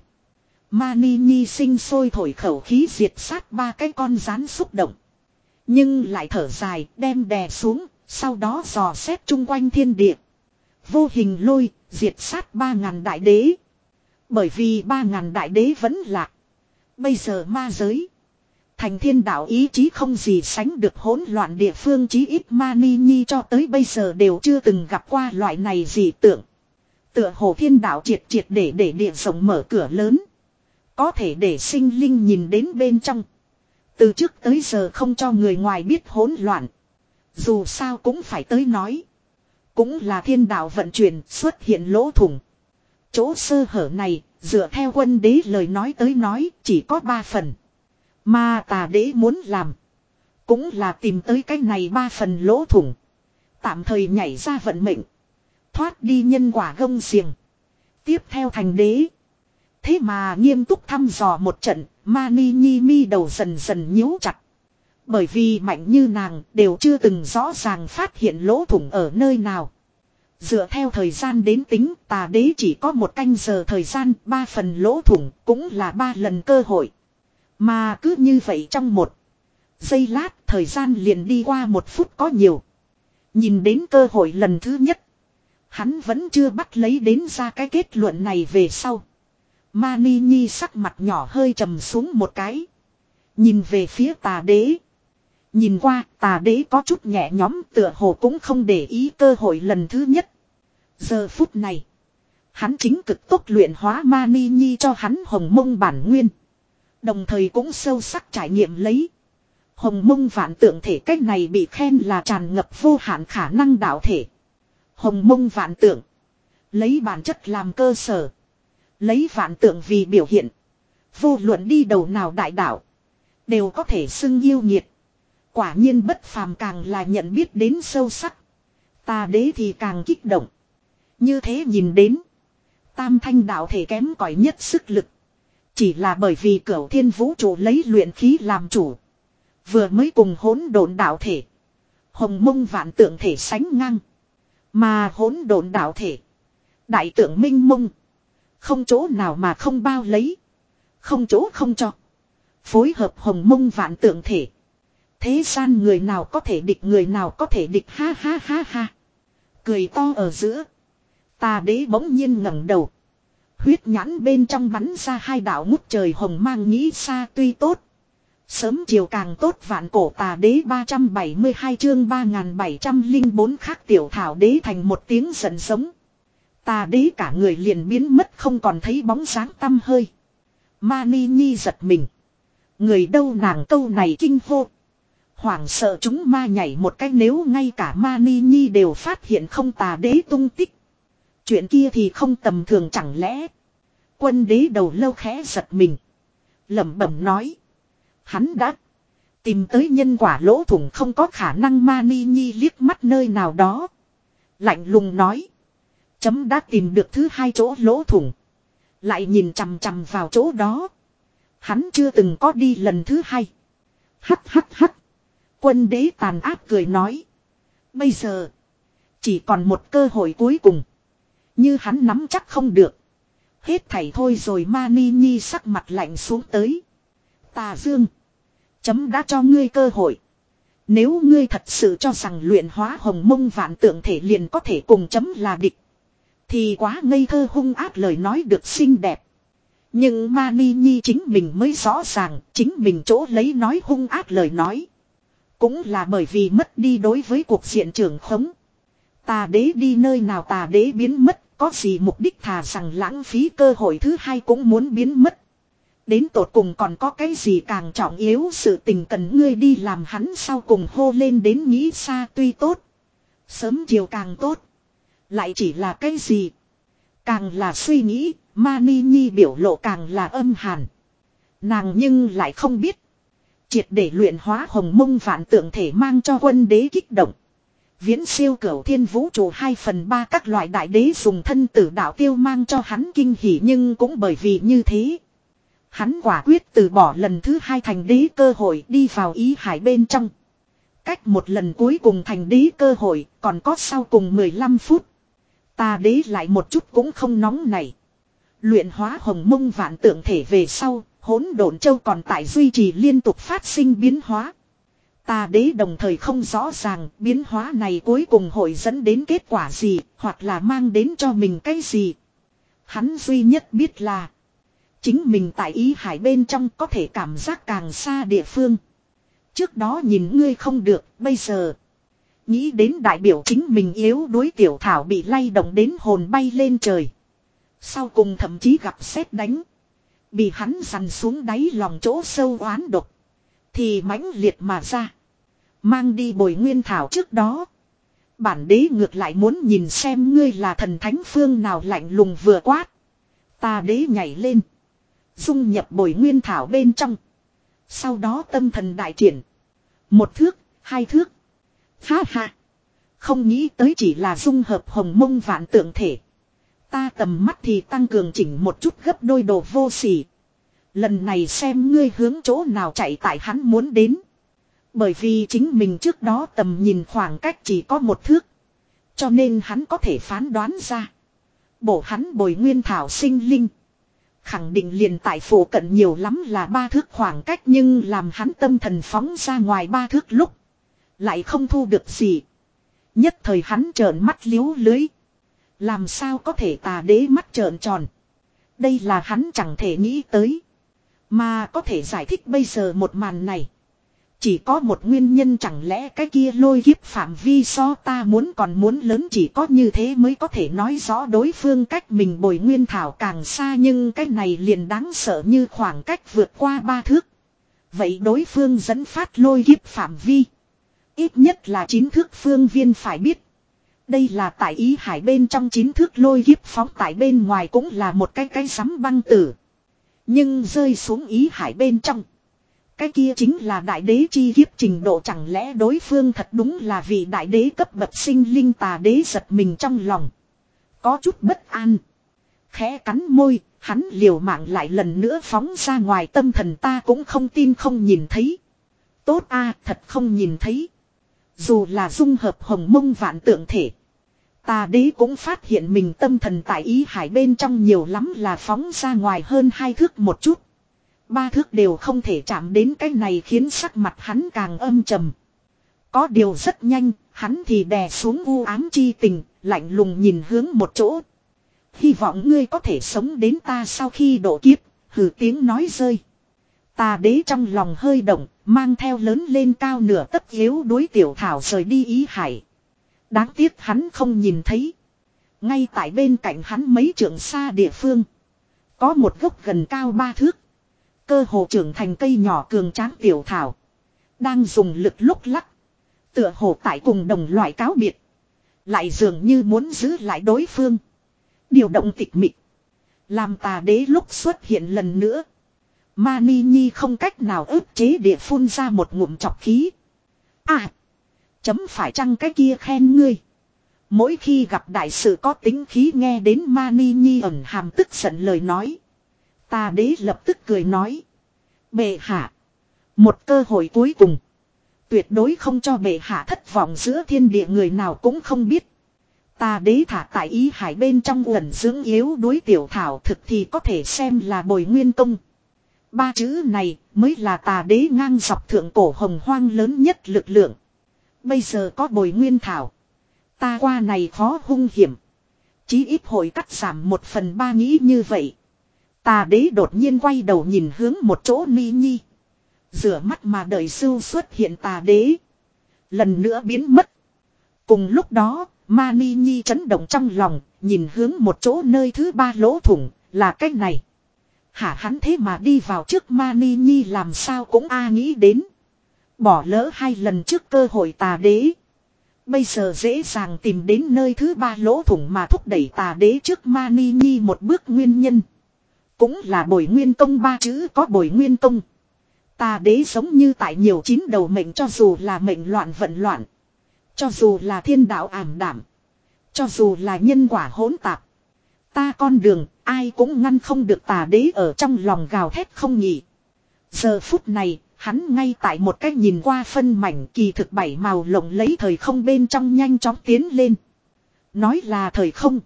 Mani Nhi sinh sôi thổi khẩu khí diệt sát ba cái con rắn xúc động. Nhưng lại thở dài đem đè xuống. Sau đó dò xét chung quanh thiên địa. Vô hình lôi diệt sát ba ngàn đại đế. Bởi vì ba ngàn đại đế vẫn lạc. Bây giờ ma giới. Thành thiên đạo ý chí không gì sánh được hỗn loạn địa phương chí ít Mani Nhi cho tới bây giờ đều chưa từng gặp qua loại này gì tưởng. Tựa hồ thiên đạo triệt triệt để để địa rộng mở cửa lớn. Có thể để sinh linh nhìn đến bên trong. Từ trước tới giờ không cho người ngoài biết hỗn loạn. Dù sao cũng phải tới nói. Cũng là thiên đạo vận chuyển xuất hiện lỗ thủng. Chỗ sơ hở này dựa theo quân đế lời nói tới nói chỉ có ba phần. Mà tà đế muốn làm. Cũng là tìm tới cái này ba phần lỗ thủng. Tạm thời nhảy ra vận mệnh. Thoát đi nhân quả gông xiềng. Tiếp theo thành đế. Thế mà nghiêm túc thăm dò một trận. Mani Nhi mi đầu dần dần nhíu chặt. Bởi vì mạnh như nàng đều chưa từng rõ ràng phát hiện lỗ thủng ở nơi nào. Dựa theo thời gian đến tính, tà đế chỉ có một canh giờ thời gian, ba phần lỗ thủng cũng là ba lần cơ hội. Mà cứ như vậy trong một giây lát, thời gian liền đi qua một phút có nhiều. Nhìn đến cơ hội lần thứ nhất, hắn vẫn chưa bắt lấy đến ra cái kết luận này về sau. Mani Nhi sắc mặt nhỏ hơi trầm xuống một cái. Nhìn về phía tà đế. Nhìn qua, tà đế có chút nhẹ nhõm, tựa hồ cũng không để ý cơ hội lần thứ nhất. Giờ phút này, hắn chính cực tốc luyện hóa Mani Nhi cho hắn hồng mông bản nguyên. Đồng thời cũng sâu sắc trải nghiệm lấy. Hồng mông vạn tượng thể cách này bị khen là tràn ngập vô hạn khả năng đạo thể. Hồng mông vạn tượng. Lấy bản chất làm cơ sở. Lấy vạn tượng vì biểu hiện. Vô luận đi đầu nào đại đạo. Đều có thể xưng yêu nhiệt. Quả nhiên bất phàm càng là nhận biết đến sâu sắc. Tà đế thì càng kích động. Như thế nhìn đến. Tam thanh đạo thể kém cỏi nhất sức lực. Chỉ là bởi vì cửu thiên vũ trụ lấy luyện khí làm chủ. Vừa mới cùng hỗn độn đạo thể. Hồng mông vạn tượng thể sánh ngang. Mà hỗn độn đạo thể. Đại tượng minh mông. Không chỗ nào mà không bao lấy. Không chỗ không cho. Phối hợp hồng mông vạn tượng thể. Thế gian người nào có thể địch người nào có thể địch ha ha ha ha. Cười to ở giữa. Tà đế bỗng nhiên ngẩng đầu. Huyết nhãn bên trong bắn ra hai đạo ngút trời hồng mang nghĩ xa tuy tốt. Sớm chiều càng tốt vạn cổ tà đế ba trăm bảy mươi hai chương ba nghìn bảy trăm lẻ bốn khác tiểu thảo đế thành một tiếng giận giống. Tà đế cả người liền biến mất không còn thấy bóng dáng tăm hơi. Mani Nhi giật mình. Người đâu nàng câu này kinh hô. Hoảng sợ chúng ma nhảy một cách nếu ngay cả Mani Nhi đều phát hiện không tà đế tung tích. Chuyện kia thì không tầm thường chẳng lẽ. Quân đế đầu lâu khẽ giật mình. Lẩm bẩm nói. Hắn đã tìm tới nhân quả lỗ thủng không có khả năng Mani Nhi liếc mắt nơi nào đó. Lạnh lùng nói. Chấm đã tìm được thứ hai chỗ lỗ thủng. Lại nhìn chằm chằm vào chỗ đó. Hắn chưa từng có đi lần thứ hai. Hắt hắt hắt. Quân đế tàn ác cười nói. Bây giờ. Chỉ còn một cơ hội cuối cùng. Như hắn nắm chắc không được. Hết thảy thôi rồi Mani Nhi sắc mặt lạnh xuống tới. Tà Dương. Chấm đã cho ngươi cơ hội. Nếu ngươi thật sự cho rằng luyện hóa hồng mông vạn tượng thể liền có thể cùng chấm là địch. Thì quá ngây thơ hung ác lời nói được xinh đẹp. Nhưng Mani Nhi chính mình mới rõ ràng. Chính mình chỗ lấy nói hung ác lời nói. Cũng là bởi vì mất đi đối với cuộc diện trưởng khống. Tà đế đi nơi nào tà đế biến mất. Có gì mục đích thà rằng lãng phí cơ hội thứ hai cũng muốn biến mất. Đến tột cùng còn có cái gì càng trọng yếu sự tình cần ngươi đi làm hắn sau cùng hô lên đến nghĩ xa tuy tốt. Sớm chiều càng tốt. Lại chỉ là cái gì? Càng là suy nghĩ, Mani Nhi biểu lộ càng là âm hàn. Nàng nhưng lại không biết. Triệt để luyện hóa hồng mông vạn tượng thể mang cho quân đế kích động. Viễn siêu cửu thiên vũ trụ hai phần ba các loại đại đế dùng thân tử đạo tiêu mang cho hắn kinh hỉ nhưng cũng bởi vì như thế. Hắn quả quyết từ bỏ lần thứ hai thành đế cơ hội đi vào ý hải bên trong. Cách một lần cuối cùng thành đế cơ hội còn có sau cùng mười lăm phút. Tà đế lại một chút cũng không nóng này. Luyện hóa hồng mông vạn tượng thể về sau, hỗn độn châu còn tại duy trì liên tục phát sinh biến hóa. Tà đế đồng thời không rõ ràng biến hóa này cuối cùng hội dẫn đến kết quả gì, hoặc là mang đến cho mình cái gì. Hắn duy nhất biết là chính mình tại ý hải bên trong có thể cảm giác càng xa địa phương. Trước đó nhìn ngươi không được, bây giờ nghĩ đến đại biểu chính mình yếu đuối tiểu thảo bị lay động đến hồn bay lên trời. Sau cùng thậm chí gặp sét đánh. Bị hắn dằn xuống đáy lòng chỗ sâu oán độc. Thì mãnh liệt mà ra. Mang đi bồi nguyên thảo trước đó. Bản đế ngược lại muốn nhìn xem ngươi là thần thánh phương nào lạnh lùng vừa quát. Tà đế nhảy lên. Dung nhập bồi nguyên thảo bên trong. Sau đó tâm thần đại triển. Một thước, hai thước. Ha ha. Không nghĩ tới chỉ là dung hợp hồng mông vạn tượng thể. Ta tầm mắt thì tăng cường chỉnh một chút gấp đôi đồ vô sỉ. Lần này xem ngươi hướng chỗ nào chạy tại hắn muốn đến. Bởi vì chính mình trước đó tầm nhìn khoảng cách chỉ có một thước. Cho nên hắn có thể phán đoán ra. Bổ hắn bồi nguyên thảo sinh linh. Khẳng định liền tại phủ cận nhiều lắm là ba thước khoảng cách, nhưng làm hắn tâm thần phóng ra ngoài ba thước lúc. Lại không thu được gì. Nhất thời hắn trợn mắt liếu lưới. Làm sao có thể tà đế mắt trợn tròn. Đây là hắn chẳng thể nghĩ tới. Mà có thể giải thích bây giờ một màn này. Chỉ có một nguyên nhân, chẳng lẽ cái kia lôi kiếp phạm vi so ta muốn còn muốn lớn, chỉ có như thế mới có thể nói rõ đối phương cách mình bồi nguyên thảo càng xa, nhưng cái này liền đáng sợ như khoảng cách vượt qua ba thước. Vậy đối phương dẫn phát lôi kiếp phạm vi. Ít nhất là chín thước phương viên phải biết. Đây là tại ý hải bên trong chín thước lôi kiếp phóng tại bên ngoài cũng là một cái cái sắm băng tử. Nhưng rơi xuống ý hải bên trong. Cái kia chính là đại đế chi kiếp trình độ, chẳng lẽ đối phương thật đúng là vị đại đế cấp bậc sinh linh. Tà đế giật mình trong lòng. Có chút bất an. Khẽ cắn môi, hắn liều mạng lại lần nữa phóng ra ngoài, tâm thần ta cũng không tin không nhìn thấy. Tốt a, thật không nhìn thấy. Dù là dung hợp hồng mông vạn tượng thể. Tà đế cũng phát hiện mình tâm thần tại ý hải bên trong nhiều lắm là phóng ra ngoài hơn hai thước một chút. Ba thước đều không thể chạm đến, cái này khiến sắc mặt hắn càng âm trầm. Có điều rất nhanh, hắn thì đè xuống u ám chi tình, lạnh lùng nhìn hướng một chỗ. Hy vọng ngươi có thể sống đến ta sau khi độ kiếp, hừ tiếng nói rơi. Tà đế trong lòng hơi động, mang theo lớn lên cao nửa tấc yếu đuối tiểu thảo rời đi ý hải. Đáng tiếc hắn không nhìn thấy. Ngay tại bên cạnh hắn mấy trượng xa địa phương. Có một gốc gần cao ba thước. Cơ hồ trưởng thành cây nhỏ cường tráng tiểu thảo. Đang dùng lực lúc lắc. Tựa hồ tại cùng đồng loại cáo biệt. Lại dường như muốn giữ lại đối phương. Điều động tịch mịch. Làm tà đế lúc xuất hiện lần nữa. Mani Nhi không cách nào ức chế địa phun ra một ngụm chọc khí. À! Chấm phải chăng cái kia khen ngươi. Mỗi khi gặp đại sự có tính khí, nghe đến Mani Nhi ẩn hàm tức giận lời nói. Tà đế lập tức cười nói. Bệ hạ. Một cơ hội cuối cùng. Tuyệt đối không cho bệ hạ thất vọng, giữa thiên địa người nào cũng không biết. Tà đế thả tại ý hải bên trong uẩn dưỡng yếu đuối tiểu thảo, thực thì có thể xem là bồi nguyên công. Ba chữ này mới là tà đế ngang dọc thượng cổ hồng hoang lớn nhất lực lượng. Bây giờ có bồi nguyên thảo. Ta qua này khó hung hiểm. Chí ít hội cắt giảm một phần ba, nghĩ như vậy. Tà đế đột nhiên quay đầu nhìn hướng một chỗ Ni Nhi. Rửa mắt mà đợi sưu xuất hiện tà đế. Lần nữa biến mất. Cùng lúc đó, Mani Nhi chấn động trong lòng, nhìn hướng một chỗ nơi thứ ba lỗ thủng, là cách này. Hả, hắn thế mà đi vào trước Mani Nhi, làm sao cũng a nghĩ đến. Bỏ lỡ hai lần trước cơ hội tà đế. Bây giờ dễ dàng tìm đến nơi thứ ba lỗ thủng mà thúc đẩy tà đế trước Mani Nhi một bước nguyên nhân. Cũng là bồi nguyên công, ba chữ có bồi nguyên công. Tà đế giống như tại nhiều chín đầu mệnh, cho dù là mệnh loạn vận loạn. Cho dù là thiên đạo ảm đảm. Cho dù là nhân quả hỗn tạp. Ta con đường, ai cũng ngăn không được, tà đế ở trong lòng gào thét không nghỉ. Giờ phút này, hắn ngay tại một cách nhìn qua phân mảnh kỳ thực bảy màu lộng lấy thời không bên trong nhanh chóng tiến lên. Nói là thời không.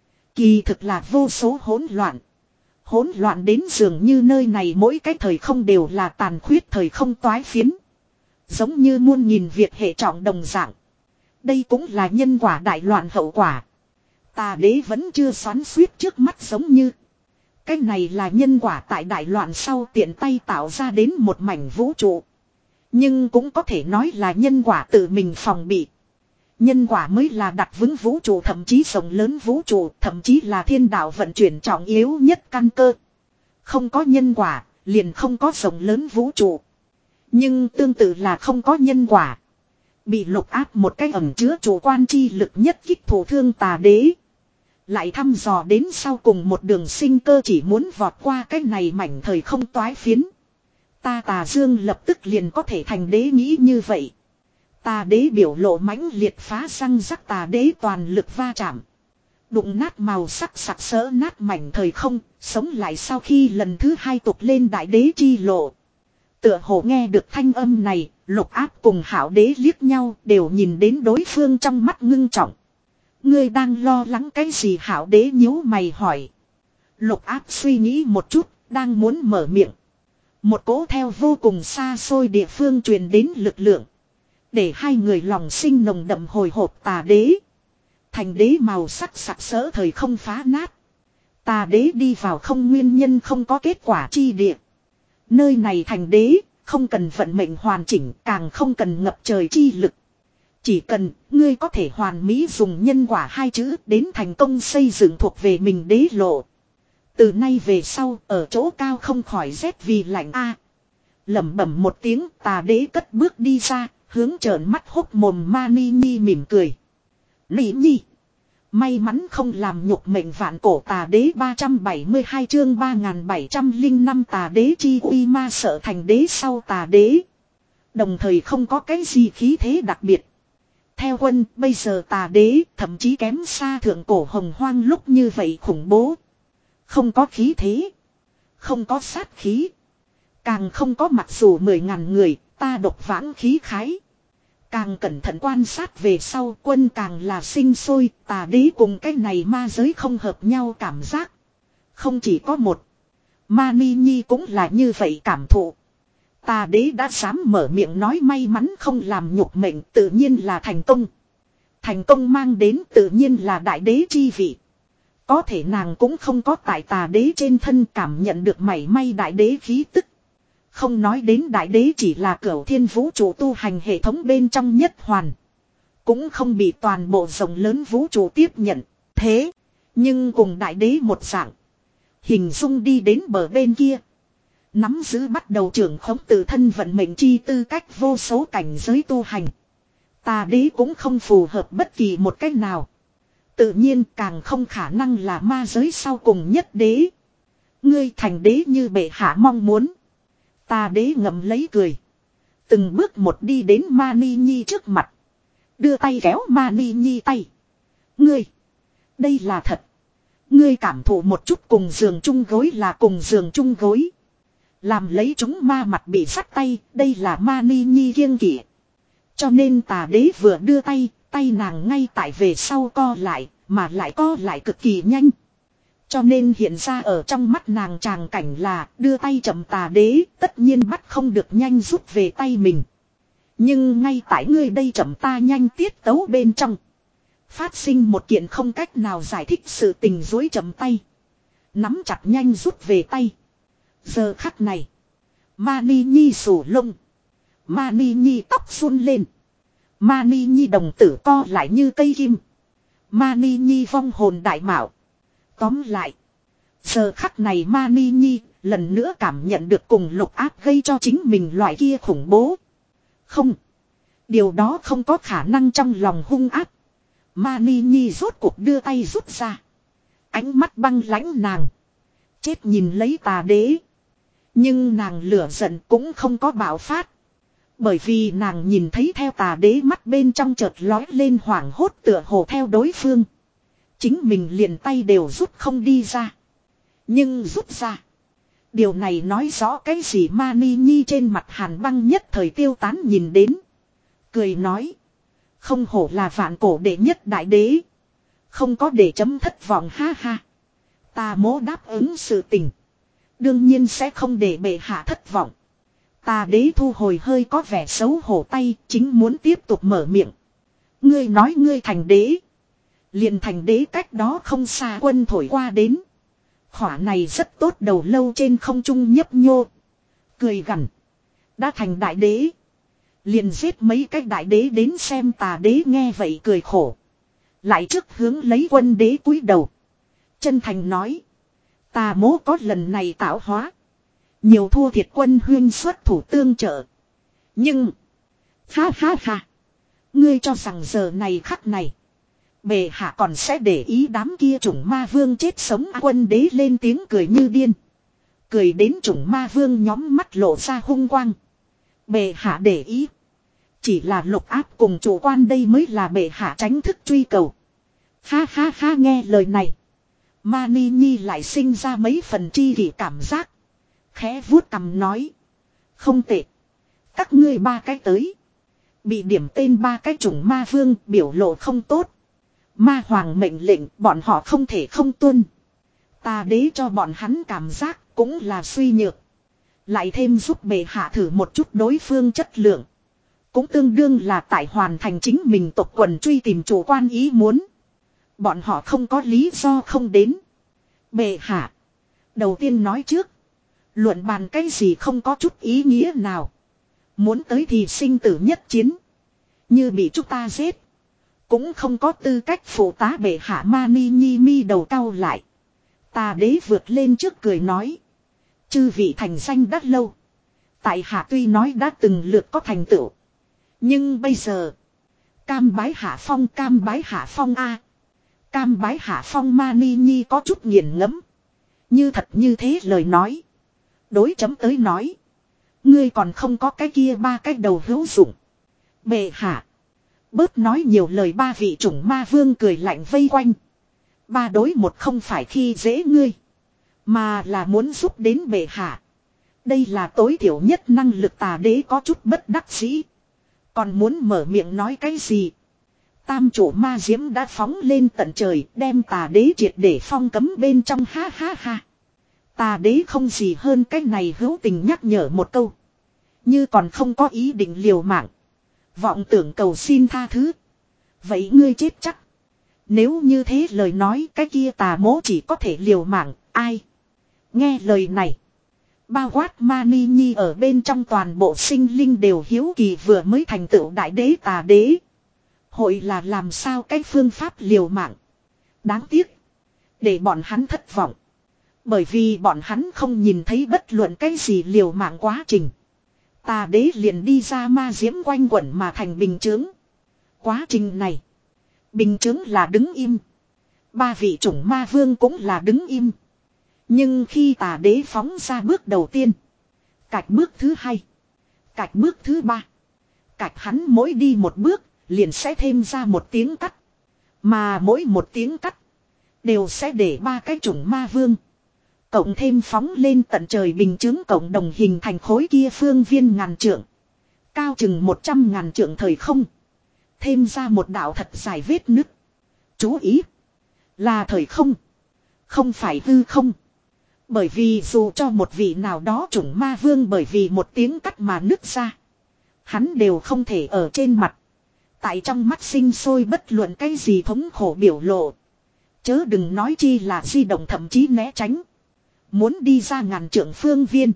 Kỳ thực là vô số hỗn loạn. Hỗn loạn đến dường như nơi này mỗi cái thời không đều là tàn khuyết thời không toái phiến. Giống như muôn nghìn việc hệ trọng đồng dạng. Đây cũng là nhân quả đại loạn hậu quả. Tà đế vẫn chưa xoắn suýt trước mắt, giống như cái này là nhân quả tại đại loạn sau tiện tay tạo ra đến một mảnh vũ trụ. Nhưng cũng có thể nói là nhân quả tự mình phòng bị. Nhân quả mới là đặt vững vũ trụ, thậm chí rộng lớn vũ trụ, thậm chí là thiên đạo vận chuyển trọng yếu nhất căn cơ. Không có nhân quả, liền không có rộng lớn vũ trụ. Nhưng tương tự là không có nhân quả. Bị lục áp một cái ẩn chứa chủ quan chi lực nhất kích thủ thương tà đế. Lại thăm dò đến sau cùng một đường sinh cơ, chỉ muốn vọt qua cái này mảnh thời không toái phiến. Ta Tà Dương lập tức liền có thể thành đế, nghĩ như vậy. Tà đế biểu lộ mãnh liệt, phá răng rắc, tà đế toàn lực va chạm. Đụng nát màu sắc sặc sỡ nát mảnh thời không, sống lại sau khi lần thứ hai tục lên đại đế chi lộ. Tựa hồ nghe được thanh âm này, Lục áp cùng Hạo Đế liếc nhau đều nhìn đến đối phương trong mắt ngưng trọng. Ngươi đang lo lắng cái gì? Hạo Đế nhíu mày hỏi. Lục áp suy nghĩ một chút, đang muốn mở miệng. Một cỗ theo vô cùng xa xôi địa phương truyền đến lực lượng. Để hai người lòng sinh nồng đậm hồi hộp. Tà đế. Thành đế màu sắc sặc sỡ thời không phá nát. Tà đế đi vào không nguyên nhân không có kết quả chi địa. Nơi này thành đế, không cần vận mệnh hoàn chỉnh, càng không cần ngập trời chi lực. Chỉ cần ngươi có thể hoàn mỹ dùng nhân quả hai chữ đến thành công xây dựng thuộc về mình đế lộ. Từ nay về sau, ở chỗ cao không khỏi rét vì lạnh a. À, lẩm bẩm một tiếng, tà đế cất bước đi ra, hướng trợn mắt hốc mồm Mani Nhi mỉm cười. Lý Nhi, may mắn không làm nhục mệnh vạn cổ. Tà đế ba trăm bảy mươi hai chương ba nghìn bảy trăm lẻ năm tà đế chi uy ma sợ thành đế sau tà đế. Đồng thời không có cái gì khí thế đặc biệt. Theo quân, bây giờ tà đế thậm chí kém xa thượng cổ hồng hoang lúc như vậy khủng bố. Không có khí thế. Không có sát khí. Càng không có mặc dù mười ngàn người, ta độc vãng khí khái. Càng cẩn thận quan sát về sau quân càng là sinh sôi, tà đế cùng cái này ma giới không hợp nhau cảm giác. Không chỉ có một. Mani Nhi cũng là như vậy cảm thụ. Tà đế đã dám mở miệng nói may mắn không làm nhục mệnh tự nhiên là thành công. Thành công mang đến tự nhiên là đại đế chi vị. Có thể nàng cũng không có tại tà đế trên thân cảm nhận được mảy may đại đế khí tức. Không nói đến đại đế chỉ là cửu thiên vũ trụ tu hành hệ thống bên trong nhất hoàn. Cũng không bị toàn bộ rộng lớn vũ trụ tiếp nhận. Thế, nhưng cùng đại đế một dạng. Hình dung đi đến bờ bên kia. Nắm giữ bắt đầu trưởng khống tự thân vận mệnh chi tư cách vô số cảnh giới tu hành. Tà đế cũng không phù hợp bất kỳ một cách nào. Tự nhiên càng không khả năng là ma giới sau cùng nhất đế. Ngươi thành đế như bệ hạ mong muốn. Tà đế ngậm lấy cười. Từng bước một đi đến Mani Nhi trước mặt. Đưa tay kéo Mani Nhi tay. Ngươi. Đây là thật. Ngươi cảm thụ một chút cùng giường chung gối là cùng giường chung gối. Làm lấy chúng ma mặt bị sắt tay. Đây là Mani Nhi kiêng kỵ. Cho nên tà đế vừa đưa tay. Tay nàng ngay tại về sau co lại. Mà lại co lại cực kỳ nhanh. Cho nên hiện ra ở trong mắt nàng tràng cảnh là đưa tay chậm tà đế tất nhiên bắt không được nhanh rút về tay mình. Nhưng ngay tại ngươi đây chậm ta nhanh tiết tấu bên trong. Phát sinh một kiện không cách nào giải thích sự tình dối chậm tay. Nắm chặt nhanh rút về tay. Giờ khắc này. Mani Nhi sù lông. Mani Nhi tóc run lên. Mani Nhi đồng tử co lại như cây kim. Mani Nhi vong hồn đại mạo. Tóm lại. Giờ khắc này Mani Nhi lần nữa cảm nhận được cùng lục áp gây cho chính mình loại kia khủng bố. Không. Điều đó không có khả năng trong lòng hung áp. Mani Nhi rốt cuộc đưa tay rút ra. Ánh mắt băng lãnh nàng. Chết nhìn lấy tà đế. Nhưng nàng lửa giận cũng không có bạo phát. Bởi vì nàng nhìn thấy theo tà đế mắt bên trong chợt lói lên hoảng hốt tựa hồ theo đối phương. Chính mình liền tay đều rút không đi ra. Nhưng rút ra. Điều này nói rõ cái gì? Mani Nhi trên mặt hàn băng nhất thời tiêu tán nhìn đến. Cười nói. Không hổ là vạn cổ đệ nhất đại đế. Không có để chấm thất vọng ha ha. Ta mố đáp ứng sự tình. Đương nhiên sẽ không để bệ hạ thất vọng. Tà đế thu hồi hơi có vẻ xấu hổ tay. Chính muốn tiếp tục mở miệng. Ngươi nói ngươi thành đế. Liền thành đế cách đó không xa quân thổi qua đến. Khỏa này rất tốt đầu lâu trên không trung nhấp nhô. Cười gằn. Đã thành đại đế. Liền giết mấy cái đại đế đến xem. Tà đế nghe vậy cười khổ. Lại trước hướng lấy quân đế cúi đầu. Chân thành nói. Tà mố có lần này tạo hóa. Nhiều thua thiệt quân huyên xuất thủ tương trợ. Nhưng. Ha ha ha. Ngươi cho rằng giờ này khắc này. Bệ hạ còn sẽ để ý đám kia chủng ma vương chết sống à, quân đế lên tiếng cười như điên. Cười đến chủng ma vương nhóm mắt lộ ra hung quang. Bệ hạ để ý. Chỉ là lục áp cùng chủ quan đây mới là bệ hạ tránh thức truy cầu. Ha ha ha nghe lời này. Mani Nhi lại sinh ra mấy phần chi kỷ cảm giác. Khẽ vuốt cằm nói. Không tệ. Các ngươi ba cái tới. Bị điểm tên ba cái chủng ma vương biểu lộ không tốt. Ma hoàng mệnh lệnh bọn họ không thể không tuân. Tà đế cho bọn hắn cảm giác cũng là suy nhược. Lại thêm giúp bệ hạ thử một chút đối phương chất lượng. Cũng tương đương là tại hoàn thành chính mình tộc quần truy tìm chủ quan ý muốn. Bọn họ không có lý do không đến. Bệ hạ. Đầu tiên nói trước. Luận bàn cái gì không có chút ý nghĩa nào. Muốn tới thì sinh tử nhất chiến. Như bị chúng ta giết. Cũng không có tư cách phụ tá bệ hạ. Mani Nhi mi đầu cau lại. Tà đế vượt lên trước cười nói. Chư vị thành danh đã lâu. Tại hạ tuy nói đã từng lượt có thành tựu. Nhưng bây giờ. Cam bái hạ phong, cam bái hạ phong a. Cam bái hạ phong. Mani Nhi có chút nghiền ngẫm. Như thật như thế lời nói. Đối chấm tới nói. Ngươi còn không có cái kia ba cái đầu hữu dụng. Bệ hạ. Bớt nói nhiều lời. Ba vị chủng ma vương cười lạnh vây quanh. Ba đối một không phải khi dễ ngươi. Mà là muốn giúp đến bệ hạ. Đây là tối thiểu nhất năng lực. Tà đế có chút bất đắc dĩ. Còn muốn mở miệng nói cái gì. Tam chủ ma diễm đã phóng lên tận trời. Đem tà đế triệt để phong cấm bên trong. Ha ha ha. Tà đế không gì hơn cái này hữu tình nhắc nhở một câu. Như còn không có ý định liều mạng. Vọng tưởng cầu xin tha thứ. Vậy ngươi chết chắc. Nếu như thế lời nói cái kia tà mố chỉ có thể liều mạng. Ai? Nghe lời này. Bao quát Mani Nhi ở bên trong toàn bộ sinh linh đều hiếu kỳ vừa mới thành tựu đại đế tà đế. Hội là làm sao cái phương pháp liều mạng. Đáng tiếc. Để bọn hắn thất vọng. Bởi vì bọn hắn không nhìn thấy bất luận cái gì liều mạng quá trình. Tà đế liền đi ra ma diễm quanh quẩn mà thành bình chướng. Quá trình này. Bình chướng là đứng im. Ba vị chủng ma vương cũng là đứng im. Nhưng khi tà đế phóng ra bước đầu tiên. Cạch bước thứ hai. Cạch bước thứ ba. Cạch hắn mỗi đi một bước. Liền sẽ thêm ra một tiếng cắt. Mà mỗi một tiếng cắt. Đều sẽ để ba cái chủng ma vương. Cộng thêm phóng lên tận trời bình chướng cộng đồng hình thành khối kia phương viên ngàn trượng. Cao chừng một trăm ngàn trượng thời không. Thêm ra một đạo thật dài vết nứt. Chú ý. Là thời không. Không phải hư không. Bởi vì dù cho một vị nào đó chủng ma vương bởi vì một tiếng cắt mà nứt ra. Hắn đều không thể ở trên mặt. Tại trong mắt sinh sôi bất luận cái gì thống khổ biểu lộ. Chớ đừng nói chi là di động thậm chí né tránh. Muốn đi ra ngàn trượng phương viên.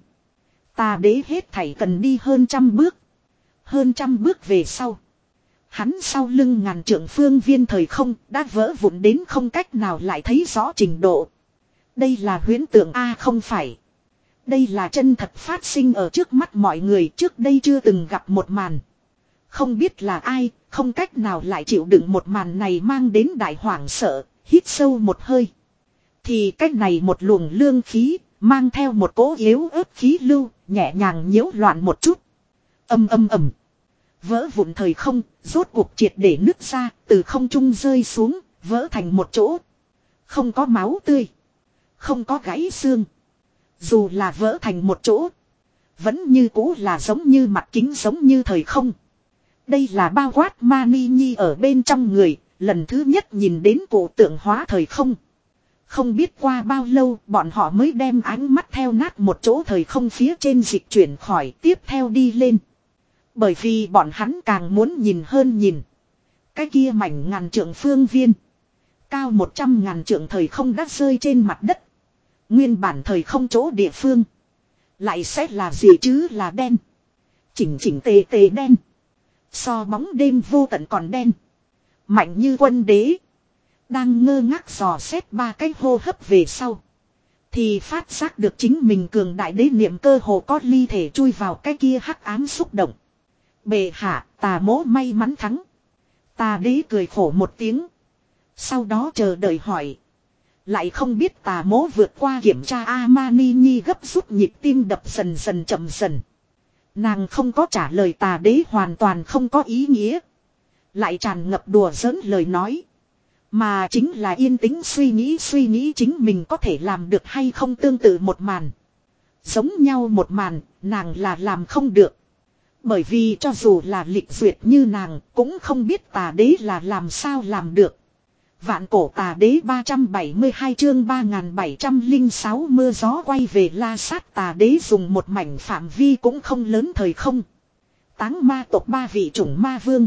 Tà đế hết thảy cần đi hơn trăm bước. Hơn trăm bước về sau. Hắn sau lưng ngàn trượng phương viên thời không đã vỡ vụn đến không cách nào lại thấy rõ trình độ. Đây là huyễn tượng A không phải. Đây là chân thật phát sinh ở trước mắt mọi người trước đây chưa từng gặp một màn. Không biết là ai, không cách nào lại chịu đựng một màn này mang đến đại hoảng sợ, hít sâu một hơi. Thì cách này một luồng lương khí, mang theo một cỗ yếu ớt khí lưu, nhẹ nhàng nhiễu loạn một chút. Âm âm ầm. Vỡ vụn thời không, rốt cuộc triệt để nứt ra, từ không trung rơi xuống, vỡ thành một chỗ. Không có máu tươi. Không có gãy xương. Dù là vỡ thành một chỗ. Vẫn như cũ là giống như mặt kính giống như thời không. Đây là bao quát Mani Nhi ở bên trong người, lần thứ nhất nhìn đến cổ tượng hóa thời không. Không biết qua bao lâu bọn họ mới đem ánh mắt theo nát một chỗ thời không phía trên dịch chuyển khỏi tiếp theo đi lên. Bởi vì bọn hắn càng muốn nhìn hơn nhìn. Cái kia mảnh ngàn trượng phương viên. Cao một trăm ngàn trượng thời không đã rơi trên mặt đất. Nguyên bản thời không chỗ địa phương. Lại sẽ là gì chứ là đen. Chỉnh chỉnh tề tề đen. So bóng đêm vô tận còn đen. Mạnh như quân đế. Đang ngơ ngác dò xét ba cái hô hấp về sau. Thì phát giác được chính mình cường đại đế niệm cơ hồ có ly thể chui vào cái kia hắc ám xúc động. Bệ hạ, tà mỗ may mắn thắng. Tà đế cười khổ một tiếng. Sau đó chờ đợi hỏi. Lại không biết tà mỗ vượt qua kiểm tra A-mani Nhi gấp rút nhịp tim đập dần dần chậm dần. Nàng không có trả lời tà đế hoàn toàn không có ý nghĩa. Lại tràn ngập đùa giỡn lời nói. Mà chính là yên tĩnh suy nghĩ suy nghĩ chính mình có thể làm được hay không tương tự một màn. Giống nhau một màn, nàng là làm không được. Bởi vì cho dù là lịch duyệt như nàng cũng không biết tà đế là làm sao làm được. Vạn cổ tà đế ba trăm bảy mươi hai chương ba nghìn bảy trăm lẻ sáu mưa gió quay về La Sát. Tà đế dùng một mảnh phạm vi cũng không lớn thời không. Táng ma tộc ba vị chủng ma vương.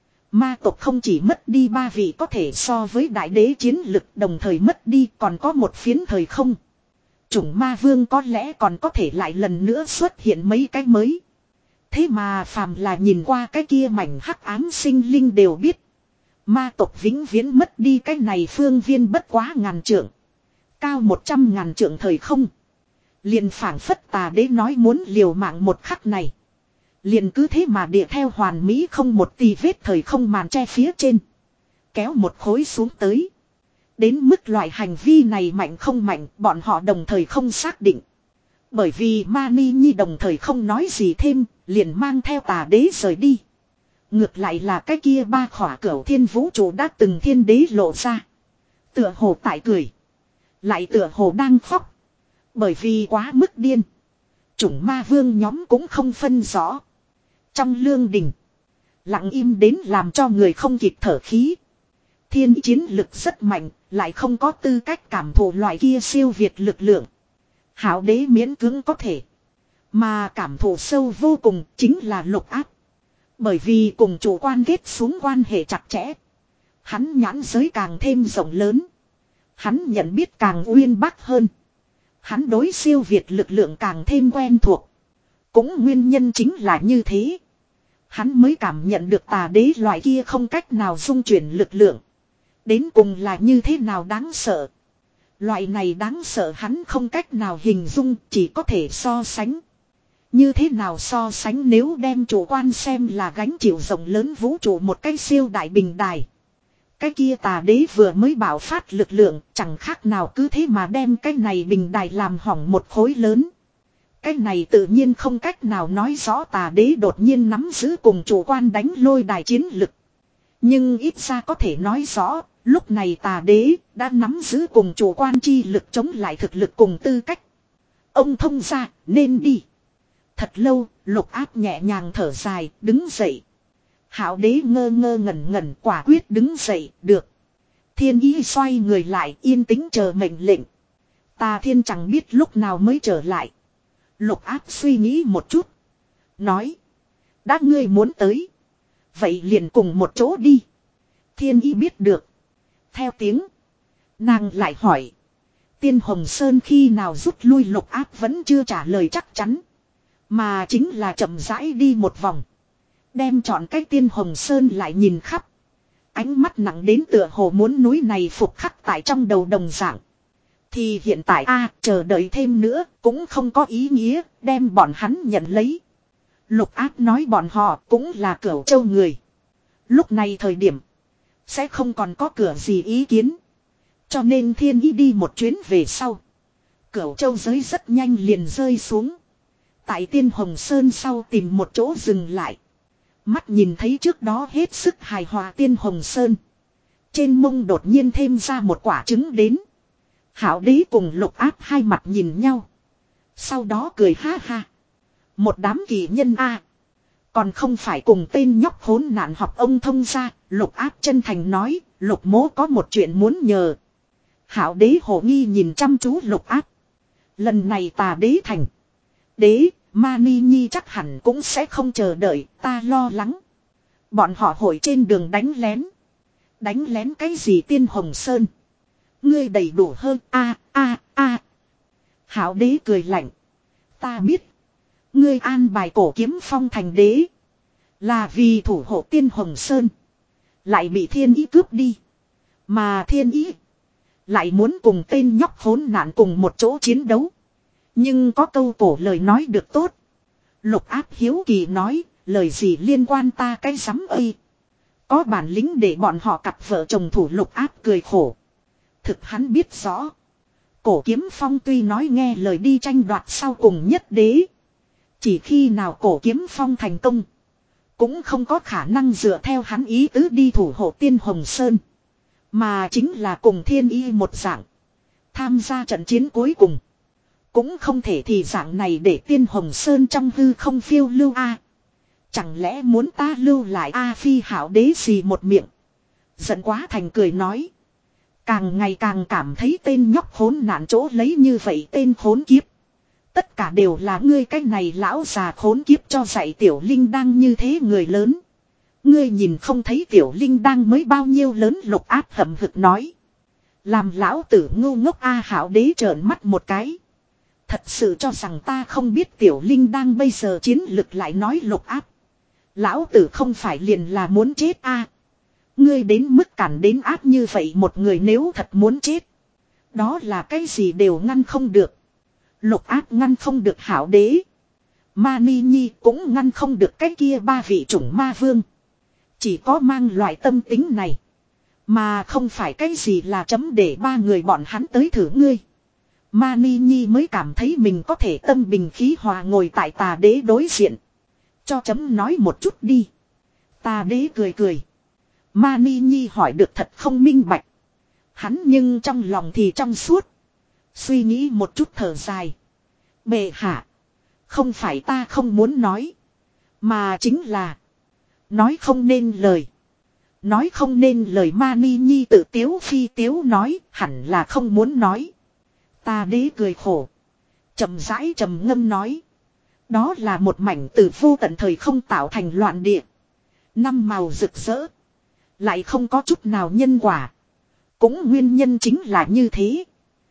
Ma tộc không chỉ mất đi ba vị có thể so với đại đế chiến lực, đồng thời mất đi còn có một phiến thời không. Chủng ma vương có lẽ còn có thể lại lần nữa xuất hiện mấy cái mới. Thế mà phàm là nhìn qua cái kia mảnh hắc ám sinh linh đều biết. Ma tộc vĩnh viễn mất đi cái này phương viên bất quá ngàn trượng. Cao một trăm ngàn trượng thời không. Liền phảng phất tà đế nói muốn liều mạng một khắc này. Liền cứ thế mà địa theo hoàn mỹ không một tì vết thời không màn che phía trên. Kéo một khối xuống tới. Đến mức loại hành vi này mạnh không mạnh bọn họ đồng thời không xác định. Bởi vì Mani Nhi đồng thời không nói gì thêm, liền mang theo tà đế rời đi. Ngược lại là cái kia ba khỏa cửu thiên vũ trụ đã từng thiên đế lộ ra. Tựa hồ tại cười. Lại tựa hồ đang khóc. Bởi vì quá mức điên. Chủng ma vương nhóm cũng không phân rõ. Trong lương đình. Lặng im đến làm cho người không kịp thở khí. Thiên chiến lực rất mạnh, lại không có tư cách cảm thụ loại kia siêu việt lực lượng. Hảo đế miễn cưỡng có thể. Mà cảm thụ sâu vô cùng chính là Lục Áp. Bởi vì cùng chủ quan kết xuống quan hệ chặt chẽ. Hắn nhãn giới càng thêm rộng lớn. Hắn nhận biết càng uyên bác hơn. Hắn đối siêu việt lực lượng càng thêm quen thuộc. Cũng nguyên nhân chính là như thế. Hắn mới cảm nhận được tà đế loại kia không cách nào dung chuyển lực lượng. Đến cùng là như thế nào đáng sợ. Loại này đáng sợ hắn không cách nào hình dung, chỉ có thể so sánh. Như thế nào so sánh nếu đem chủ quan xem là gánh chịu rộng lớn vũ trụ một cái siêu đại bình đài. Cái kia tà đế vừa mới bảo phát lực lượng, chẳng khác nào cứ thế mà đem cái này bình đài làm hỏng một khối lớn. Cái này tự nhiên không cách nào nói rõ tà đế đột nhiên nắm giữ cùng chủ quan đánh lôi đài chiến lực. Nhưng ít ra có thể nói rõ, lúc này tà đế đã nắm giữ cùng chủ quan chi lực chống lại thực lực cùng tư cách. Ông thông ra, nên đi. Thật lâu, Lục Áp nhẹ nhàng thở dài, đứng dậy. Hảo đế ngơ ngơ ngẩn ngẩn quả quyết đứng dậy, được. Thiên ý xoay người lại yên tĩnh chờ mệnh lệnh. Tà thiên chẳng biết lúc nào mới trở lại. Lục Áp suy nghĩ một chút. Nói. Đã ngươi muốn tới. Vậy liền cùng một chỗ đi. Thiên ý biết được. Theo tiếng. Nàng lại hỏi. Tiên Hồng Sơn khi nào rút lui. Lục Áp vẫn chưa trả lời chắc chắn. Mà chính là chậm rãi đi một vòng. Đem chọn cái Tiên Hồng Sơn lại nhìn khắp. Ánh mắt nặng đến tựa hồ muốn núi này phục khắc tại trong đầu đồng dạng. Thì hiện tại a à, chờ đợi thêm nữa cũng không có ý nghĩa đem bọn hắn nhận lấy. Lục Áp nói bọn họ cũng là Cửu Châu người. Lúc này thời điểm sẽ không còn có cửa gì ý kiến. Cho nên thiên ý đi một chuyến về sau. Cửu Châu giới rất nhanh liền rơi xuống. Tại Tiên Hồng Sơn sau tìm một chỗ dừng lại. Mắt nhìn thấy trước đó hết sức hài hòa Tiên Hồng Sơn. Trên mông đột nhiên thêm ra một quả trứng đến. Hảo đế cùng Lục Áp hai mặt nhìn nhau. Sau đó cười ha ha. Một đám kỳ nhân a, còn không phải cùng tên nhóc khốn nạn học ông thông ra. Lục Áp chân thành nói. Lục mố có một chuyện muốn nhờ. Hảo đế hồ nghi nhìn chăm chú Lục Áp. Lần này tà đế thành. Đế, Mani Nhi chắc hẳn cũng sẽ không chờ đợi, ta lo lắng. Bọn họ hội trên đường đánh lén. Đánh lén cái gì Tiên Hồng Sơn? Ngươi đầy đủ hơn, a a a. Hảo đế cười lạnh. Ta biết. Ngươi an bài cổ kiếm phong thành đế. Là vì thủ hộ Tiên Hồng Sơn. Lại bị thiên ý cướp đi. Mà thiên ý lại muốn cùng tên nhóc khốn nạn cùng một chỗ chiến đấu. Nhưng có câu cổ lời nói được tốt. Lục Áp hiếu kỳ nói, lời gì liên quan ta cái rắm ơi. Có bản lĩnh để bọn họ cặp vợ chồng thủ. Lục Áp cười khổ. Thực hắn biết rõ. Cổ kiếm phong tuy nói nghe lời đi tranh đoạt sau cùng nhất đế. Chỉ khi nào cổ kiếm phong thành công. Cũng không có khả năng dựa theo hắn ý tứ đi thủ hộ Tiên Hồng Sơn. Mà chính là cùng thiên y một dạng. Tham gia trận chiến cuối cùng. Cũng không thể thì dạng này để Tiên Hồng Sơn trong hư không phiêu lưu a. Chẳng lẽ muốn ta lưu lại A Phi hảo đế gì một miệng. Giận quá thành cười nói. Càng ngày càng cảm thấy tên nhóc khốn nạn chỗ lấy như vậy tên khốn kiếp. Tất cả đều là ngươi cái này lão già khốn kiếp cho dạy Tiểu Linh đang như thế người lớn. Ngươi nhìn không thấy Tiểu Linh đang mới bao nhiêu lớn, Lục Áp hậm hực nói. Làm lão tử ngu ngốc A hảo đế trợn mắt một cái. Thật sự cho rằng ta không biết Tiểu Linh đang bây giờ chiến lực, lại nói Lục Áp. Lão tử không phải liền là muốn chết A. Ngươi đến mức cản đến áp như vậy một người, nếu thật muốn chết. Đó là cái gì đều ngăn không được. Lục Áp ngăn không được hảo đế. Mani Nhi cũng ngăn không được cái kia ba vị chủng ma vương. Chỉ có mang loại tâm tính này. Mà không phải cái gì là chấm để ba người bọn hắn tới thử ngươi. Mani Nhi mới cảm thấy mình có thể tâm bình khí hòa ngồi tại tà đế đối diện. Cho chấm nói một chút đi. Tà đế cười cười. Mani Nhi hỏi được thật không minh bạch. Hắn nhưng trong lòng thì trong suốt. Suy nghĩ một chút thở dài. Bệ hạ. Không phải ta không muốn nói. Mà chính là. Nói không nên lời. Nói không nên lời. Mani Nhi tự tiếu phi tiếu nói. Hẳn là không muốn nói. Tà đế cười khổ. Chậm rãi trầm ngâm nói. Đó là một mảnh từ vô tận thời không tạo thành loạn địa. Năm màu rực rỡ. Lại không có chút nào nhân quả. Cũng nguyên nhân chính là như thế.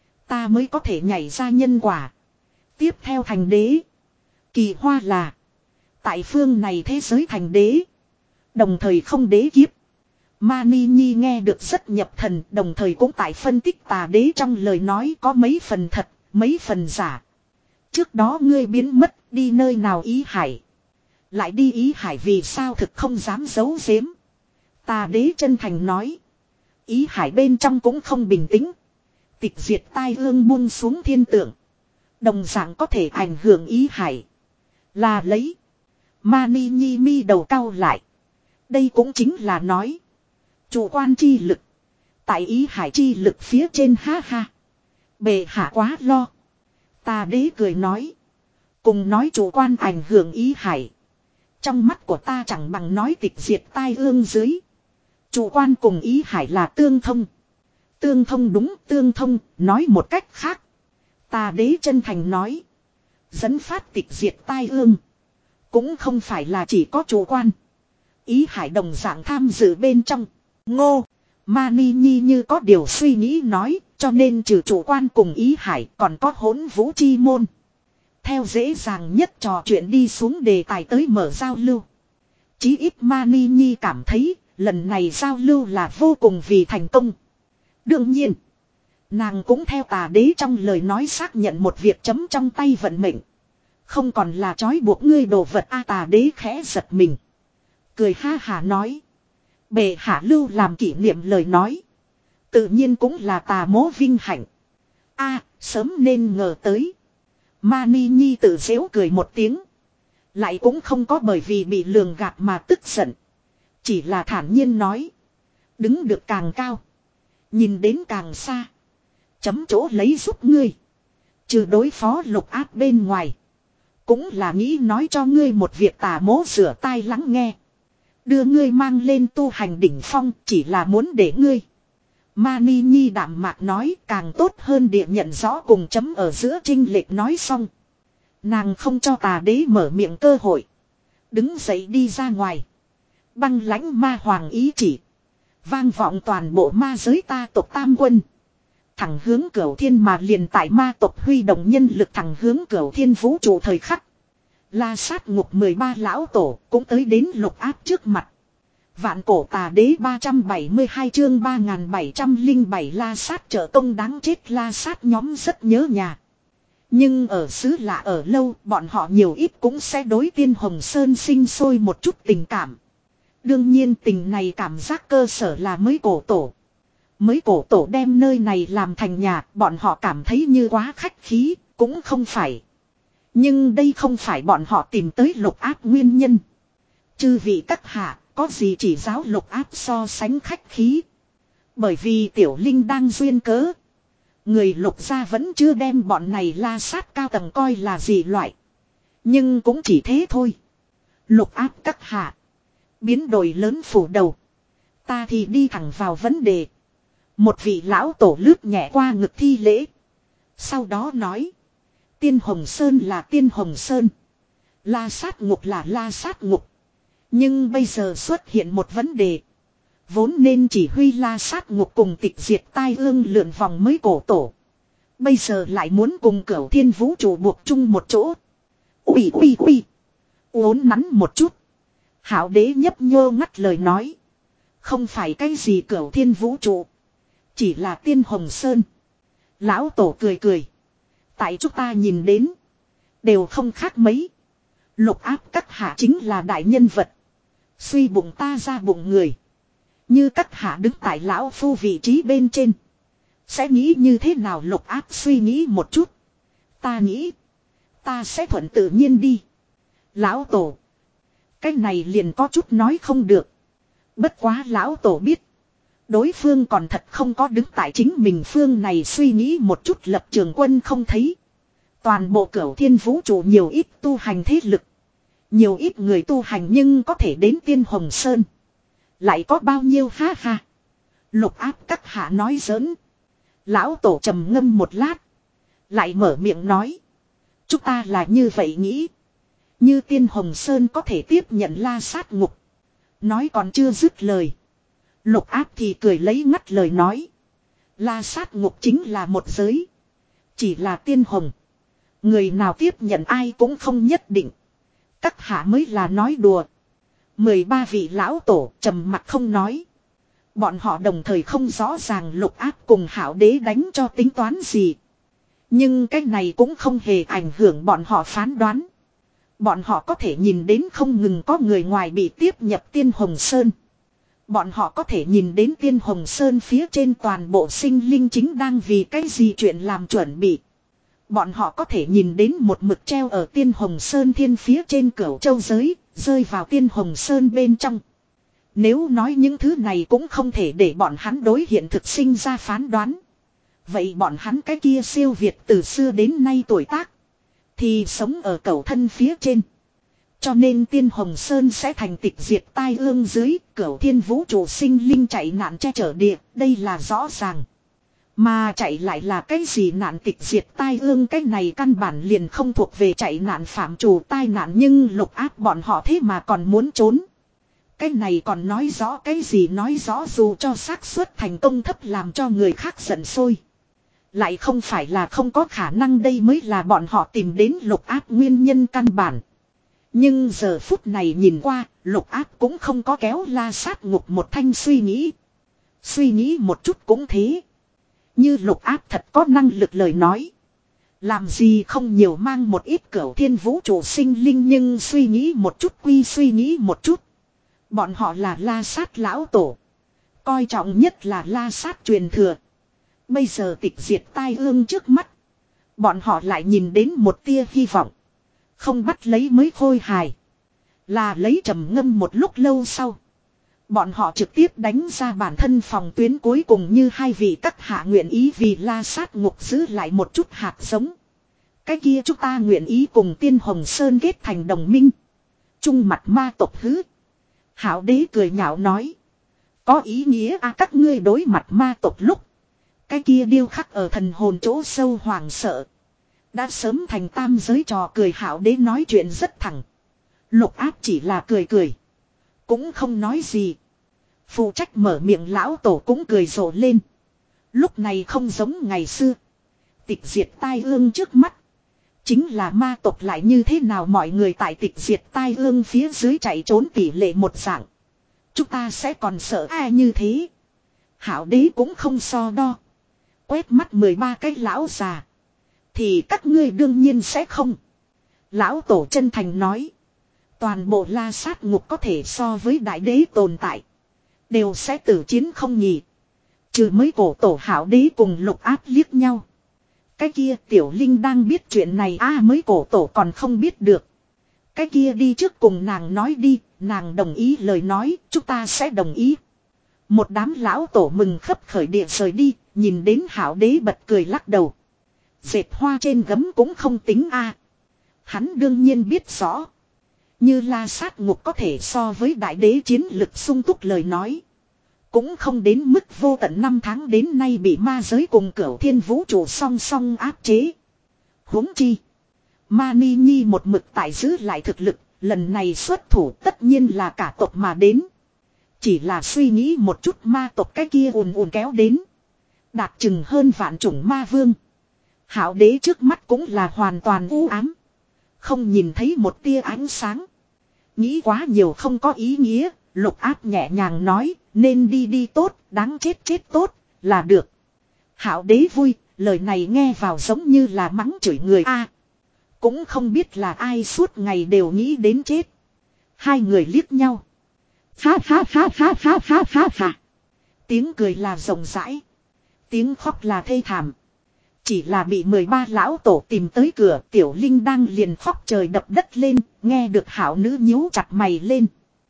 Ta mới có thể nhảy ra nhân quả. Tiếp theo thành đế. Kỳ hoa là. Tại phương này thế giới thành đế. Đồng thời không đế kiếp. Mani Nhi nghe được rất nhập thần. Đồng thời cũng tại phân tích tà đế trong lời nói có mấy phần thật, mấy phần giả. Trước đó ngươi biến mất đi nơi nào Ý Hải. Lại đi Ý Hải vì sao thực không dám giấu giếm. Tà đế chân thành nói. Ý Hải bên trong cũng không bình tĩnh. Tịch diệt tai ương buông xuống thiên tượng. Đồng dạng có thể ảnh hưởng Ý Hải. Là lấy. Mani Nhi mi đầu cau lại. Đây cũng chính là nói. Chủ quan chi lực. Tại Ý Hải chi lực phía trên ha ha. Bệ hạ quá lo. Tà đế cười nói. Cùng nói chủ quan ảnh hưởng Ý Hải. Trong mắt của ta chẳng bằng nói tịch diệt tai ương dưới. Chủ quan cùng Ý Hải là tương thông. Tương thông đúng tương thông, nói một cách khác. Tà đế chân thành nói. Dẫn phát tịch diệt tai ương. Cũng không phải là chỉ có chủ quan. Ý Hải đồng dạng tham dự bên trong. Ngô. Mani Nhi như có điều suy nghĩ nói. Cho nên trừ chủ quan cùng Ý Hải còn có hỗn vũ chi môn. Theo dễ dàng nhất trò chuyện đi xuống đề tài tới mở giao lưu. Chí ít Mani Nhi cảm thấy lần này giao lưu là vô cùng vì thành công. Đương nhiên. Nàng cũng theo tà đế trong lời nói xác nhận một việc chấm trong tay vận mệnh. Không còn là trói buộc ngươi đồ vật a. Tà đế khẽ giật mình. Cười ha hà nói. Bệ hạ lưu làm kỷ niệm lời nói. Tự nhiên cũng là tà mố vinh hạnh. A sớm nên ngờ tới. Mani Nhi tự giễu cười một tiếng. Lại cũng không có bởi vì bị lường gạt mà tức giận. Chỉ là thản nhiên nói. Đứng được càng cao. Nhìn đến càng xa. Chấm chỗ lấy giúp ngươi. Trừ đối phó Lục Áp bên ngoài. Cũng là nghĩ nói cho ngươi một việc tà mố rửa tai lắng nghe. Đưa ngươi mang lên tu hành đỉnh phong chỉ là muốn để ngươi. Mani Nhi đạm mạc nói càng tốt hơn địa nhận rõ cùng chấm ở giữa trinh lệch nói xong. Nàng không cho tà đế mở miệng cơ hội. Đứng dậy đi ra ngoài. Băng lãnh ma hoàng ý chỉ. Vang vọng toàn bộ ma giới ta tộc tam quân. Thẳng hướng Cửu Thiên mà liền tại ma tộc huy động nhân lực thẳng hướng Cửu Thiên vũ trụ thời khắc. La sát ngục mười ba lão tổ cũng tới đến Lục Áp trước mặt. Vạn cổ tà đế ba trăm bảy mươi hai chương ba nghìn bảy trăm lẻ bảy la sát trợ công đáng chết. La sát nhóm rất nhớ nhà. Nhưng ở xứ lạ ở lâu bọn họ nhiều ít cũng sẽ đối Tiên Hồng Sơn sinh sôi một chút tình cảm. Đương nhiên tình này cảm giác cơ sở là mới cổ tổ. Mới cổ tổ đem nơi này làm thành nhà, bọn họ cảm thấy như quá khách khí, cũng không phải. Nhưng đây không phải bọn họ tìm tới Lục Áp nguyên nhân. Chư vị các hạ, có gì chỉ giáo Lục Áp so sánh khách khí. Bởi vì Tiểu Linh đang duyên cớ. Người Lục gia vẫn chưa đem bọn này la sát cao tầng coi là gì loại. Nhưng cũng chỉ thế thôi. Lục áp các hạ. Biến đổi lớn phủ đầu. Ta thì đi thẳng vào vấn đề. Một vị lão tổ lướt nhẹ qua ngực thi lễ. Sau đó nói. Tiên Hồng Sơn là Tiên Hồng Sơn. La sát ngục là La sát ngục. Nhưng bây giờ xuất hiện một vấn đề. Vốn nên chỉ huy La sát ngục cùng tịch diệt tai ương lượn vòng mới cổ tổ. Bây giờ lại muốn cùng Cửu Thiên Vũ trụ buộc chung một chỗ. Ui ui ui. Uốn nắn một chút. Hảo đế nhấp nhô ngắt lời nói. Không phải cái gì Cửu Thiên Vũ trụ. Chỉ là Tiên Hồng Sơn. Lão tổ cười cười. Tại chúng ta nhìn đến. Đều không khác mấy. Lục áp các hạ chính là đại nhân vật. Suy bụng ta ra bụng người. Như các hạ đứng tại lão phu vị trí bên trên. Sẽ nghĩ như thế nào lục áp suy nghĩ một chút. Ta nghĩ. Ta sẽ thuận tự nhiên đi. Lão tổ. Cái này liền có chút nói không được. Bất quá lão tổ biết. Đối phương còn thật không có đứng tại chính mình phương này suy nghĩ một chút lập trường quân không thấy. Toàn bộ Cửu Thiên Vũ trụ nhiều ít tu hành thế lực. Nhiều ít người tu hành nhưng có thể đến Tiên Hồng Sơn. Lại có bao nhiêu ha ha. Lục áp các hạ nói giỡn. Lão tổ trầm ngâm một lát. Lại mở miệng nói. Chúng ta là như vậy nghĩ. Như Tiên Hồng Sơn có thể tiếp nhận La sát ngục. Nói còn chưa dứt lời. Lục áp thì cười lấy ngắt lời nói. La sát ngục chính là một giới. Chỉ là Tiên Hồng. Người nào tiếp nhận ai cũng không nhất định. Các hạ mới là nói đùa. mười ba vị lão tổ trầm mặt không nói. Bọn họ đồng thời không rõ ràng lục áp cùng hảo đế đánh cho tính toán gì. Nhưng cái này cũng không hề ảnh hưởng bọn họ phán đoán. Bọn họ có thể nhìn đến không ngừng có người ngoài bị tiếp nhập Tiên Hồng Sơn. Bọn họ có thể nhìn đến Tiên Hồng Sơn phía trên toàn bộ sinh linh chính đang vì cái gì chuyện làm chuẩn bị. Bọn họ có thể nhìn đến một mực treo ở Tiên Hồng Sơn thiên phía trên Cửu Châu giới, rơi vào Tiên Hồng Sơn bên trong. Nếu nói những thứ này cũng không thể để bọn hắn đối hiện thực sinh ra phán đoán. Vậy bọn hắn cái kia siêu việt từ xưa đến nay tuổi tác. Thì sống ở cẩu thân phía trên. Cho nên Tiên Hồng Sơn sẽ thành tịch diệt tai ương dưới, Cửu Thiên Vũ trụ sinh linh chạy nạn che chở địa, đây là rõ ràng. Mà chạy lại là cái gì nạn tịch diệt tai ương, cái này căn bản liền không thuộc về chạy nạn phạm trù tai nạn, nhưng lục áp bọn họ thế mà còn muốn trốn. Cái này còn nói rõ cái gì, nói rõ dù cho xác suất thành công thấp làm cho người khác giận sôi. Lại không phải là không có khả năng, đây mới là bọn họ tìm đến lục áp nguyên nhân căn bản. Nhưng giờ phút này nhìn qua, lục áp cũng không có kéo La sát ngục một thanh suy nghĩ. Suy nghĩ một chút cũng thế. Như lục áp thật có năng lực lời nói. Làm gì không nhiều mang một ít Cửu Thiên Vũ trụ sinh linh, nhưng suy nghĩ một chút quy suy nghĩ một chút. Bọn họ là La sát lão tổ. Coi trọng nhất là La sát truyền thừa. Bây giờ tịch diệt tai ương trước mắt. Bọn họ lại nhìn đến một tia hy vọng. Không bắt lấy mới khôi hài. Là lấy trầm ngâm một lúc lâu sau. Bọn họ trực tiếp đánh ra bản thân phòng tuyến cuối cùng, như hai vị các hạ nguyện ý vì La sát ngục giữ lại một chút hạt giống. Cái kia chúng ta nguyện ý cùng Tiên Hồng Sơn kết thành đồng minh. Chung mặt ma tộc hứ. Hảo đế cười nhạo nói. Có ý nghĩa à, các ngươi đối mặt ma tộc lúc. Cái kia điêu khắc ở thần hồn chỗ sâu hoàng sợ. Đã sớm thành tam giới trò cười. Hảo đế nói chuyện rất thẳng. Lục áp chỉ là cười cười. Cũng không nói gì. Phụ trách mở miệng lão tổ cũng cười rộ lên. Lúc này không giống ngày xưa. Tịch diệt tai ương trước mắt. Chính là ma tộc lại như thế nào, mọi người tại tịch diệt tai ương phía dưới chạy trốn tỷ lệ một dạng. Chúng ta sẽ còn sợ ai như thế. Hảo đế cũng không so đo. Quét mắt mười ba cái lão già. Thì các ngươi đương nhiên sẽ không. Lão tổ chân thành nói. Toàn bộ La sát ngục có thể so với đại đế tồn tại. Đều sẽ tử chiến không nhỉ. Trừ mới cổ tổ hảo đế cùng lục áp liếc nhau. Cái kia tiểu linh đang biết chuyện này a à, mới cổ tổ còn không biết được. Cái kia đi trước cùng nàng nói đi. Nàng đồng ý lời nói, chúng ta sẽ đồng ý. Một đám lão tổ mừng khấp khởi địa rời đi. Nhìn đến hảo đế bật cười lắc đầu. Dệt hoa trên gấm cũng không tính a à. Hắn đương nhiên biết rõ. Như La Sát Ngục có thể so với đại đế chiến lực sung túc lời nói. Cũng không đến mức vô tận năm tháng đến nay bị ma giới cùng cửu thiên vũ trụ song song áp chế. Huống chi. Mani Nhi một mực tại giữ lại thực lực, lần này xuất thủ tất nhiên là cả tộc mà đến. Chỉ là suy nghĩ một chút ma tộc cái kia ùn ùn kéo đến. Đạt chừng hơn vạn chủng ma vương. Hảo đế trước mắt cũng là hoàn toàn u ám. Không nhìn thấy một tia ánh sáng. Nghĩ quá nhiều không có ý nghĩa, Lục Áp nhẹ nhàng nói, nên đi đi tốt, đáng chết chết tốt, là được. Hảo đế vui, lời này nghe vào giống như là mắng chửi người a. Cũng không biết là ai suốt ngày đều nghĩ đến chết. Hai người liếc nhau. Phá phá phá phá phá phá phá phá. Tiếng cười là rộng rãi. Tiếng khóc là thê thảm. Chỉ là bị mười ba lão tổ tìm tới cửa, Tiểu Linh đang liền khóc trời đập đất lên, nghe được hảo nữ nhíu chặt mày lên.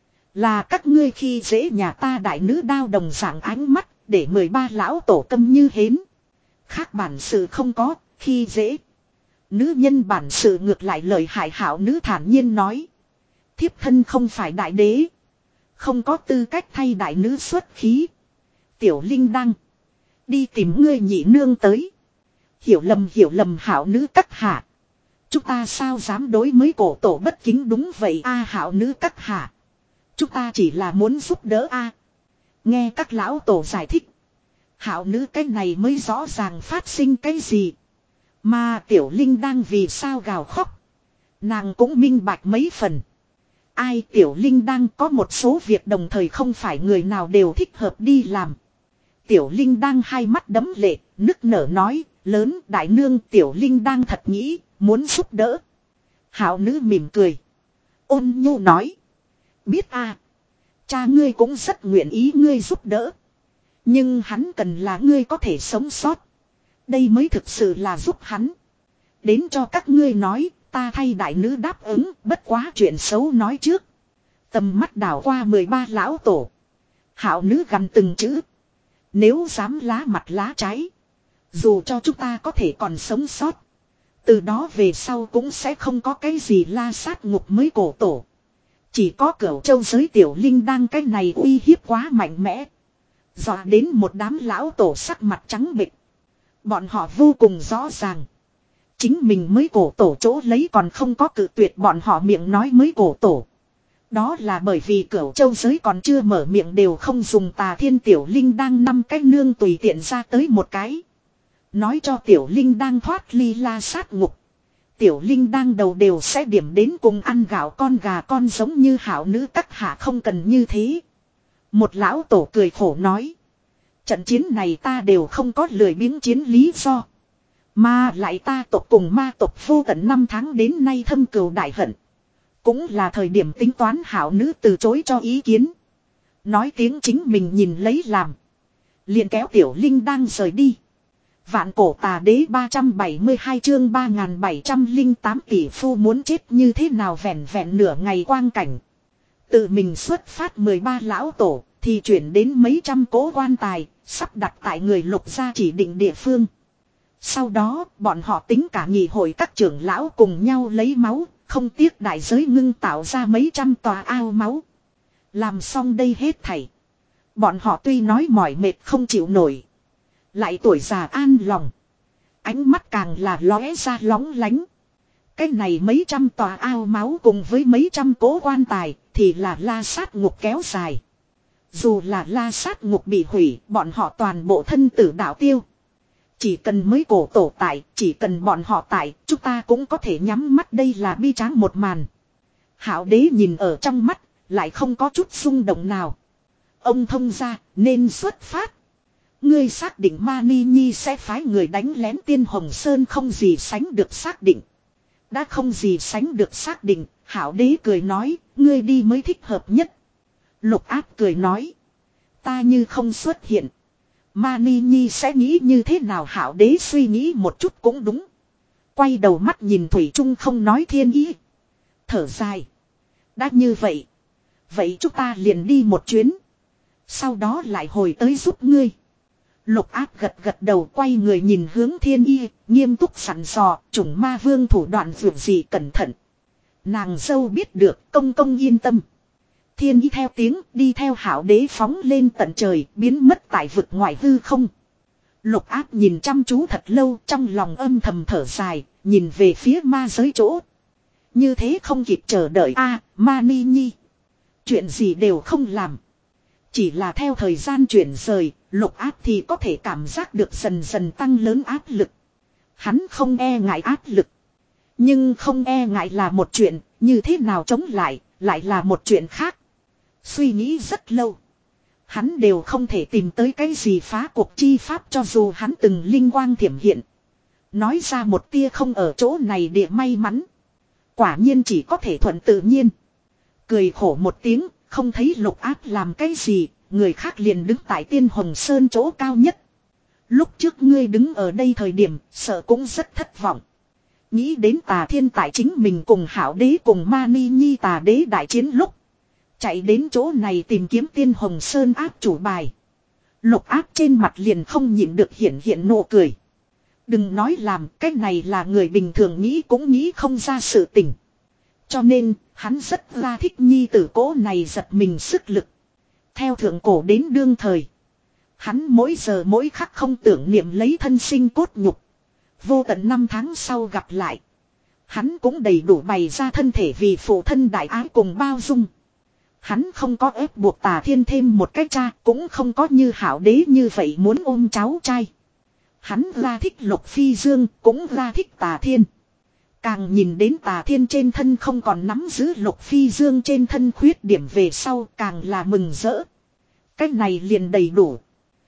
Là các ngươi khi dễ nhà ta đại nữ đao đồng dạng ánh mắt, để mười ba lão tổ câm như hến. Khác bản sự không có, khi dễ. Nữ nhân bản sự ngược lại lời hại hảo nữ thản nhiên nói. Thiếp thân không phải đại đế. Không có tư cách thay đại nữ xuất khí. Tiểu Linh đăng. Đi tìm ngươi nhị nương tới. Hiểu lầm hiểu lầm hảo nữ các hạ. Chúng ta sao dám đối với cổ tổ bất kính đúng vậy a hảo nữ các hạ. Chúng ta chỉ là muốn giúp đỡ a. Nghe các lão tổ giải thích. Hảo nữ cái này mới rõ ràng phát sinh cái gì. Mà Tiểu Linh đang vì sao gào khóc. Nàng cũng minh bạch mấy phần. Ai Tiểu Linh đang có một số việc đồng thời không phải người nào đều thích hợp đi làm. Tiểu Linh đang hai mắt đấm lệ, nức nở nói, lớn đại nương Tiểu Linh đang thật nghĩ, muốn giúp đỡ. Hảo nữ mỉm cười. Ôn nhu nói. Biết a, cha ngươi cũng rất nguyện ý ngươi giúp đỡ. Nhưng hắn cần là ngươi có thể sống sót. Đây mới thực sự là giúp hắn. Đến cho các ngươi nói, ta thay đại nữ đáp ứng, bất quá chuyện xấu nói trước. Tầm mắt đảo qua mười ba lão tổ. Hảo nữ gằn từng chữ. Nếu dám lá mặt lá trái. Dù cho chúng ta có thể còn sống sót. Từ đó về sau cũng sẽ không có cái gì La Sát Ngục mới cổ tổ. Chỉ có Cửu Châu giới Tiểu Linh đang cái này uy hiếp quá mạnh mẽ. Dọa đến một đám lão tổ sắc mặt trắng bệch. Bọn họ vô cùng rõ ràng. Chính mình mới cổ tổ chỗ lấy còn không có cự tuyệt bọn họ miệng nói mới cổ tổ. Đó là bởi vì Cửu Châu giới còn chưa mở miệng đều không dùng Tà Thiên Tiểu Linh đang năm cái nương tùy tiện ra tới một cái. Nói cho Tiểu Linh đang thoát ly La Sát Ngục. Tiểu Linh đang đầu đều sẽ điểm đến cùng ăn gạo con gà con giống như hảo nữ các hạ không cần như thế. Một lão tổ cười khổ nói. Trận chiến này ta đều không có lười biếng chiến lý do. Mà lại ta tộc cùng ma tộc vô tận năm tháng đến nay thâm cừu đại hận. Cũng là thời điểm tính toán hảo nữ từ chối cho ý kiến. Nói tiếng chính mình nhìn lấy làm. Liền kéo Tiểu Linh đang rời đi. Vạn cổ tà đế ba trăm bảy mươi hai chương ba nghìn bảy trăm lẻ tám tỷ phu muốn chết như thế nào vẹn vẹn nửa ngày quang cảnh. Tự mình xuất phát mười ba lão tổ thì chuyển đến mấy trăm cố quan tài sắp đặt tại người Lục gia chỉ định địa phương. Sau đó bọn họ tính cả nghị hội các trưởng lão cùng nhau lấy máu, không tiếc đại giới ngưng tạo ra mấy trăm tòa ao máu. Làm xong đây hết thảy. Bọn họ tuy nói mỏi mệt không chịu nổi. Lại tuổi già an lòng. Ánh mắt càng là lóe ra lóng lánh. Cái này mấy trăm tòa ao máu cùng với mấy trăm cố quan tài thì là La Sát Ngục kéo dài. Dù là La Sát Ngục bị hủy, bọn họ toàn bộ thân tử đạo tiêu. Chỉ cần mới cổ tổ tại, chỉ cần bọn họ tại, chúng ta cũng có thể nhắm mắt đây là bi tráng một màn. Hảo đế nhìn ở trong mắt, lại không có chút xung động nào. Ông thông ra, nên xuất phát. Ngươi xác định Mani Nhi sẽ phái người đánh lén Tiên Hồng Sơn không gì sánh được xác định. Đã không gì sánh được xác định, Hảo đế cười nói, ngươi đi mới thích hợp nhất. Lục Áp cười nói, ta như không xuất hiện. Mani Nhi sẽ nghĩ như thế nào Hảo đế suy nghĩ một chút cũng đúng. Quay đầu mắt nhìn Thủy Trung không nói thiên ý. Thở dài. Đã như vậy. Vậy chúng ta liền đi một chuyến. Sau đó lại hồi tới giúp ngươi. Lục Áp gật gật đầu quay người nhìn hướng thiên y. Nghiêm túc sẵn sò. Chủng ma vương thủ đoạn vượt gì cẩn thận. Nàng dâu biết được, công công yên tâm. Thiên ý theo tiếng đi theo hảo đế phóng lên tận trời, biến mất tại vực ngoại hư không. Lục áp nhìn chăm chú thật lâu, trong lòng âm thầm thở dài, nhìn về phía ma giới chỗ. Như thế không kịp chờ đợi a Ma Ni Nhi. Chuyện gì đều không làm. Chỉ là theo thời gian chuyển rời, lục áp thì có thể cảm giác được dần dần tăng lớn áp lực. Hắn không e ngại áp lực. Nhưng không e ngại là một chuyện, như thế nào chống lại, lại là một chuyện khác. Suy nghĩ rất lâu. Hắn đều không thể tìm tới cái gì phá cuộc chi pháp cho dù hắn từng linh quang thiểm hiện. Nói ra một tia không ở chỗ này địa may mắn. Quả nhiên chỉ có thể thuận tự nhiên. Cười khổ một tiếng, không thấy lục áp làm cái gì, người khác liền đứng tại Tiên Hồng Sơn chỗ cao nhất. Lúc trước ngươi đứng ở đây thời điểm, sợ cũng rất thất vọng. Nghĩ đến Tà Thiên tại chính mình cùng Hảo Đế cùng Ma Ni Nhi Tà Đế đại chiến lúc. Chạy đến chỗ này tìm kiếm Tiên Hồng Sơn áp chủ bài. Lục áp trên mặt liền không nhịn được hiện hiện nụ cười. Đừng nói làm, cái này là người bình thường nghĩ cũng nghĩ không ra sự tình. Cho nên, hắn rất ra thích nhi tử cố này giật mình sức lực. Theo thượng cổ đến đương thời. Hắn mỗi giờ mỗi khắc không tưởng niệm lấy thân sinh cốt nhục. Vô tận năm tháng sau gặp lại. Hắn cũng đầy đủ bày ra thân thể vì phụ thân đại ái cùng bao dung. Hắn không có ép buộc Tà Thiên thêm một cái cha, cũng không có như Hảo Đế như vậy muốn ôm cháu trai. Hắn ra thích Lục Phi Dương, cũng ra thích Tà Thiên. Càng nhìn đến Tà Thiên trên thân không còn nắm giữ Lục Phi Dương trên thân khuyết điểm về sau càng là mừng rỡ. Cách này liền đầy đủ.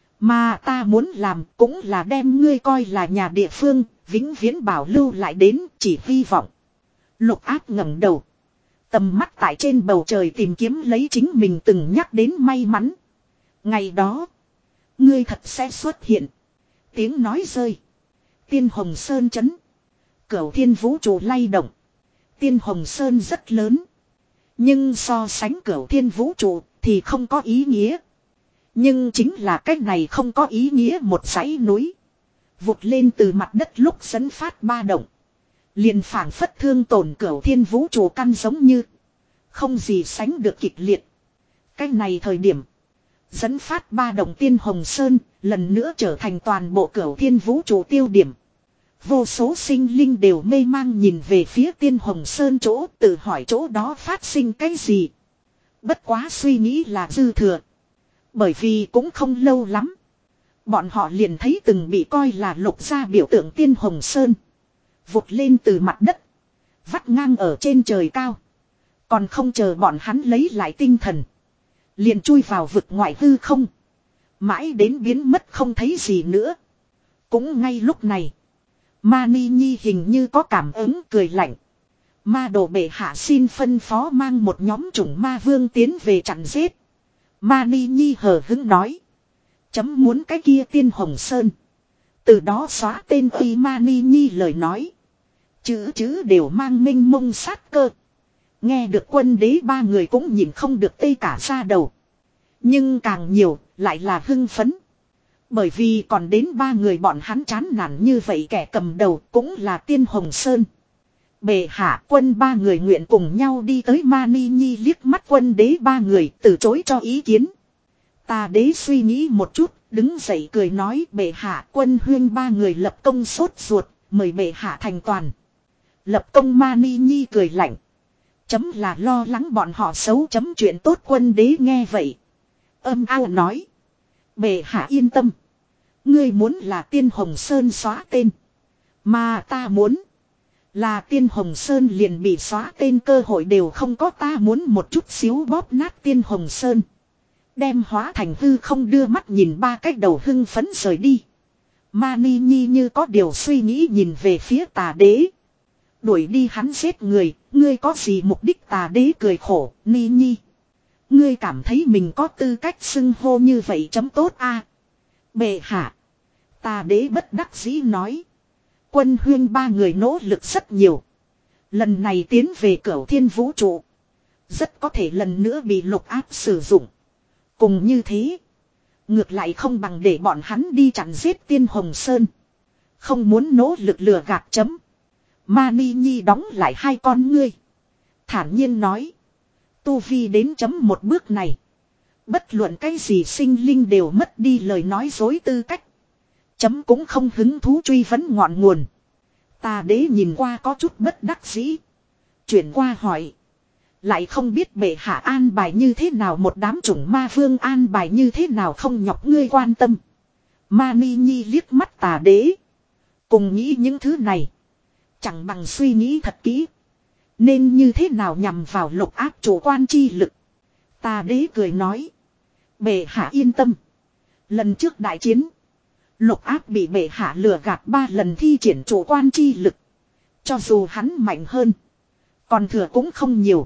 Mà ta muốn làm cũng là đem ngươi coi là nhà địa phương, vĩnh viễn bảo lưu lại đến, chỉ hy vọng. Lục áp ngẩng đầu. Tầm mắt tại trên bầu trời tìm kiếm lấy chính mình từng nhắc đến may mắn. Ngày đó, ngươi thật sẽ xuất hiện. Tiếng nói rơi. Tiên Hồng Sơn chấn. Cửu thiên vũ trụ lay động. Tiên Hồng Sơn rất lớn. Nhưng so sánh cửu thiên vũ trụ thì không có ý nghĩa. Nhưng chính là cách này không có ý nghĩa một dãy núi. Vụt lên từ mặt đất lúc dẫn phát ba động. Liền phảng phất thương tổn cửu thiên vũ trụ căn giống như. Không gì sánh được kịch liệt. Cách này thời điểm. Dẫn phát ba động Tiên Hồng Sơn. Lần nữa trở thành toàn bộ cửu thiên vũ trụ tiêu điểm. Vô số sinh linh đều mê mang nhìn về phía Tiên Hồng Sơn chỗ. Tự hỏi chỗ đó phát sinh cái gì. Bất quá suy nghĩ là dư thừa. Bởi vì cũng không lâu lắm. Bọn họ liền thấy từng bị coi là lục gia biểu tượng Tiên Hồng Sơn. Vụt lên từ mặt đất. Vắt ngang ở trên trời cao. Còn không chờ bọn hắn lấy lại tinh thần. Liền chui vào vực ngoại hư không. Mãi đến biến mất không thấy gì nữa. Cũng ngay lúc này. Ma Ni Nhi hình như có cảm ứng cười lạnh. Ma đồ bệ hạ xin phân phó mang một nhóm chủng ma vương tiến về chặn giết. Ma Ni Nhi hờ hứng nói. Chấm muốn cái kia Tiên Hồng Sơn. Từ đó xóa tên uy Ma Ni Nhi lời nói. Chữ chữ đều mang minh mông sát cơ. Nghe được quân đế ba người cũng nhìn không được tê cả ra đầu. Nhưng càng nhiều lại là hưng phấn. Bởi vì còn đến ba người bọn hắn chán nản như vậy kẻ cầm đầu cũng là Tiên Hồng Sơn. Bệ hạ quân ba người nguyện cùng nhau đi tới Ma Ni Nhi liếc mắt quân đế ba người từ chối cho ý kiến. Tà đế suy nghĩ một chút, đứng dậy cười nói bệ hạ quân huyên ba người lập công sốt ruột, mời bệ hạ thành toàn. Lập công Ma Ni Nhi cười lạnh. Chấm là lo lắng bọn họ xấu chấm chuyện tốt quân đế nghe vậy. Âm ao nói. Bệ hạ yên tâm. Ngươi muốn là Tiên Hồng Sơn xóa tên. Mà ta muốn. Là Tiên Hồng Sơn liền bị xóa tên cơ hội đều không có ta muốn một chút xíu bóp nát Tiên Hồng Sơn. Đem hóa thành hư không đưa mắt nhìn ba cách đầu hưng phấn rời đi. Ma Ni Nhi như có điều suy nghĩ nhìn về phía Tà đế. Đuổi đi hắn giết người, ngươi có gì mục đích Tà đế cười khổ, Ni Nhi. Ngươi cảm thấy mình có tư cách xưng hô như vậy chấm tốt a à? Bệ hạ. Tà đế bất đắc dĩ nói. Quân huyên ba người nỗ lực rất nhiều. Lần này tiến về cửu thiên vũ trụ. Rất có thể lần nữa bị lục áp sử dụng. Cùng như thế. Ngược lại không bằng để bọn hắn đi chặn giết Tiên Hồng Sơn. Không muốn nỗ lực lừa gạt chấm. Ma Ni Nhi đóng lại hai con ngươi. Thản nhiên nói. Tu vi đến chấm một bước này. Bất luận cái gì sinh linh đều mất đi lời nói dối tư cách. Chấm cũng không hứng thú truy vấn ngọn nguồn. Tà đế nhìn qua có chút bất đắc dĩ. Chuyển qua hỏi. Lại không biết bệ hạ an bài như thế nào, một đám chủng ma vương an bài như thế nào không nhọc ngươi quan tâm. Mani Nhi liếc mắt tà đế. Cùng nghĩ những thứ này. Chẳng bằng suy nghĩ thật kỹ. Nên như thế nào nhằm vào lục áp chủ quan chi lực. Tà đế cười nói. Bệ hạ yên tâm. Lần trước đại chiến. Lục áp bị bệ hạ lừa gạt ba lần thi triển chủ quan chi lực. Cho dù hắn mạnh hơn. Còn thừa cũng không nhiều.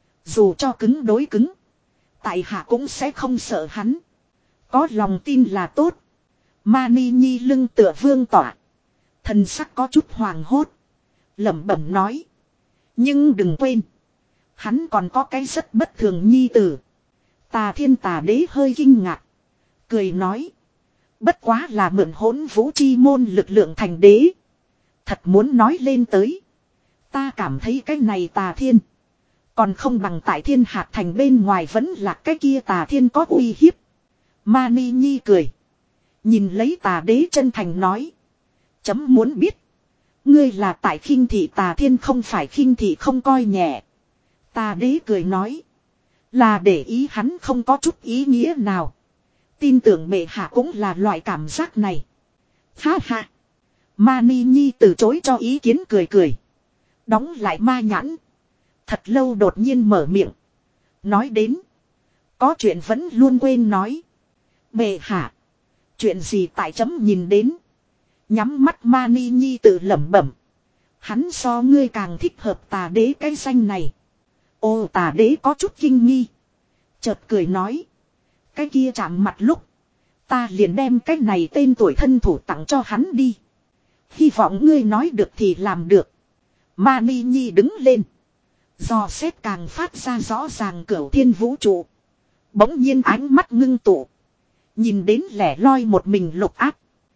Dù cho cứng đối cứng. Tại hạ cũng sẽ không sợ hắn. Có lòng tin là tốt. Mani Nhi lưng tựa vương tỏa. Thần sắc có chút hoàng hốt. Lẩm bẩm nói. Nhưng đừng quên. Hắn còn có cái rất bất thường nhi tử. Tà thiên tà đế hơi kinh ngạc. Cười nói. Bất quá là mượn hỗn vũ chi môn lực lượng thành đế. Thật muốn nói lên tới. Ta cảm thấy cái này tà thiên. Còn không bằng tại thiên hạt thành bên ngoài vẫn là cái kia tà thiên có uy hiếp. Mani Nhi cười. Nhìn lấy tà đế chân thành nói. Chấm muốn biết. Ngươi là tại khinh thị tà thiên không phải khinh thị không coi nhẹ. Tà đế cười nói. Là để ý hắn không có chút ý nghĩa nào. Tin tưởng bệ hạ cũng là loại cảm giác này. Ha ha. Mani Nhi từ chối cho ý kiến cười cười. Đóng lại ma nhãn. Thật lâu đột nhiên mở miệng. Nói đến. Có chuyện vẫn luôn quên nói. Bệ hạ. Chuyện gì tại chấm nhìn đến. Nhắm mắt Mani Nhi tự lẩm bẩm. Hắn so ngươi càng thích hợp tà đế cái danh này. Ô tà đế có chút kinh nghi. Chợt cười nói. Cái kia chạm mặt lúc. Ta liền đem cái này tên tuổi thân thủ tặng cho hắn đi. Hy vọng ngươi nói được thì làm được. Mani Nhi đứng lên. Dò xét càng phát ra rõ ràng cửu thiên vũ trụ. Bỗng nhiên ánh mắt ngưng tụ. Nhìn đến lẻ loi một mình lục áp.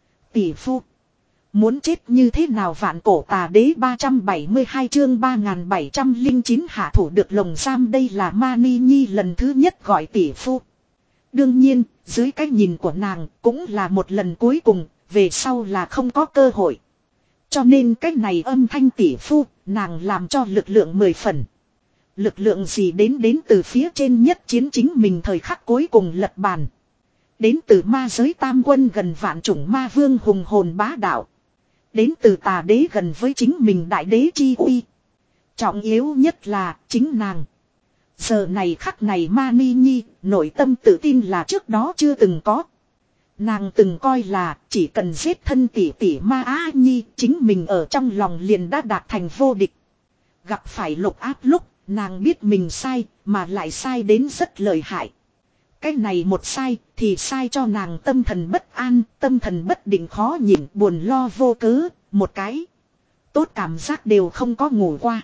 Tỷ phu. Muốn chết như thế nào vạn cổ tà đế ba trăm bảy mươi hai chương ba nghìn bảy trăm lẻ chín hạ thủ được lồng giam. Đây là Mani Nhi lần thứ nhất gọi tỷ phu. Đương nhiên, dưới cái nhìn của nàng cũng là một lần cuối cùng, về sau là không có cơ hội. Cho nên cái này âm thanh tỷ phu, nàng làm cho lực lượng mười phần. Lực lượng gì đến đến từ phía trên nhất chiến chính mình thời khắc cuối cùng lật bàn. Đến từ ma giới tam quân gần vạn chủng ma vương hùng hồn bá đạo. Đến từ tà đế gần với chính mình đại đế chi uy. Trọng yếu nhất là chính nàng. Giờ này khắc này Mani Nhi nội tâm tự tin là trước đó chưa từng có. Nàng từng coi là chỉ cần giết thân tỷ tỷ Ma Á Nhi chính mình ở trong lòng liền đã đạt thành vô địch. Gặp phải lục áp lúc nàng biết mình sai mà lại sai đến rất lợi hại. Cái này một sai thì sai cho nàng tâm thần bất an, tâm thần bất định khó nhịn, buồn lo vô cớ, một cái. Tốt cảm giác đều không có ngủ qua.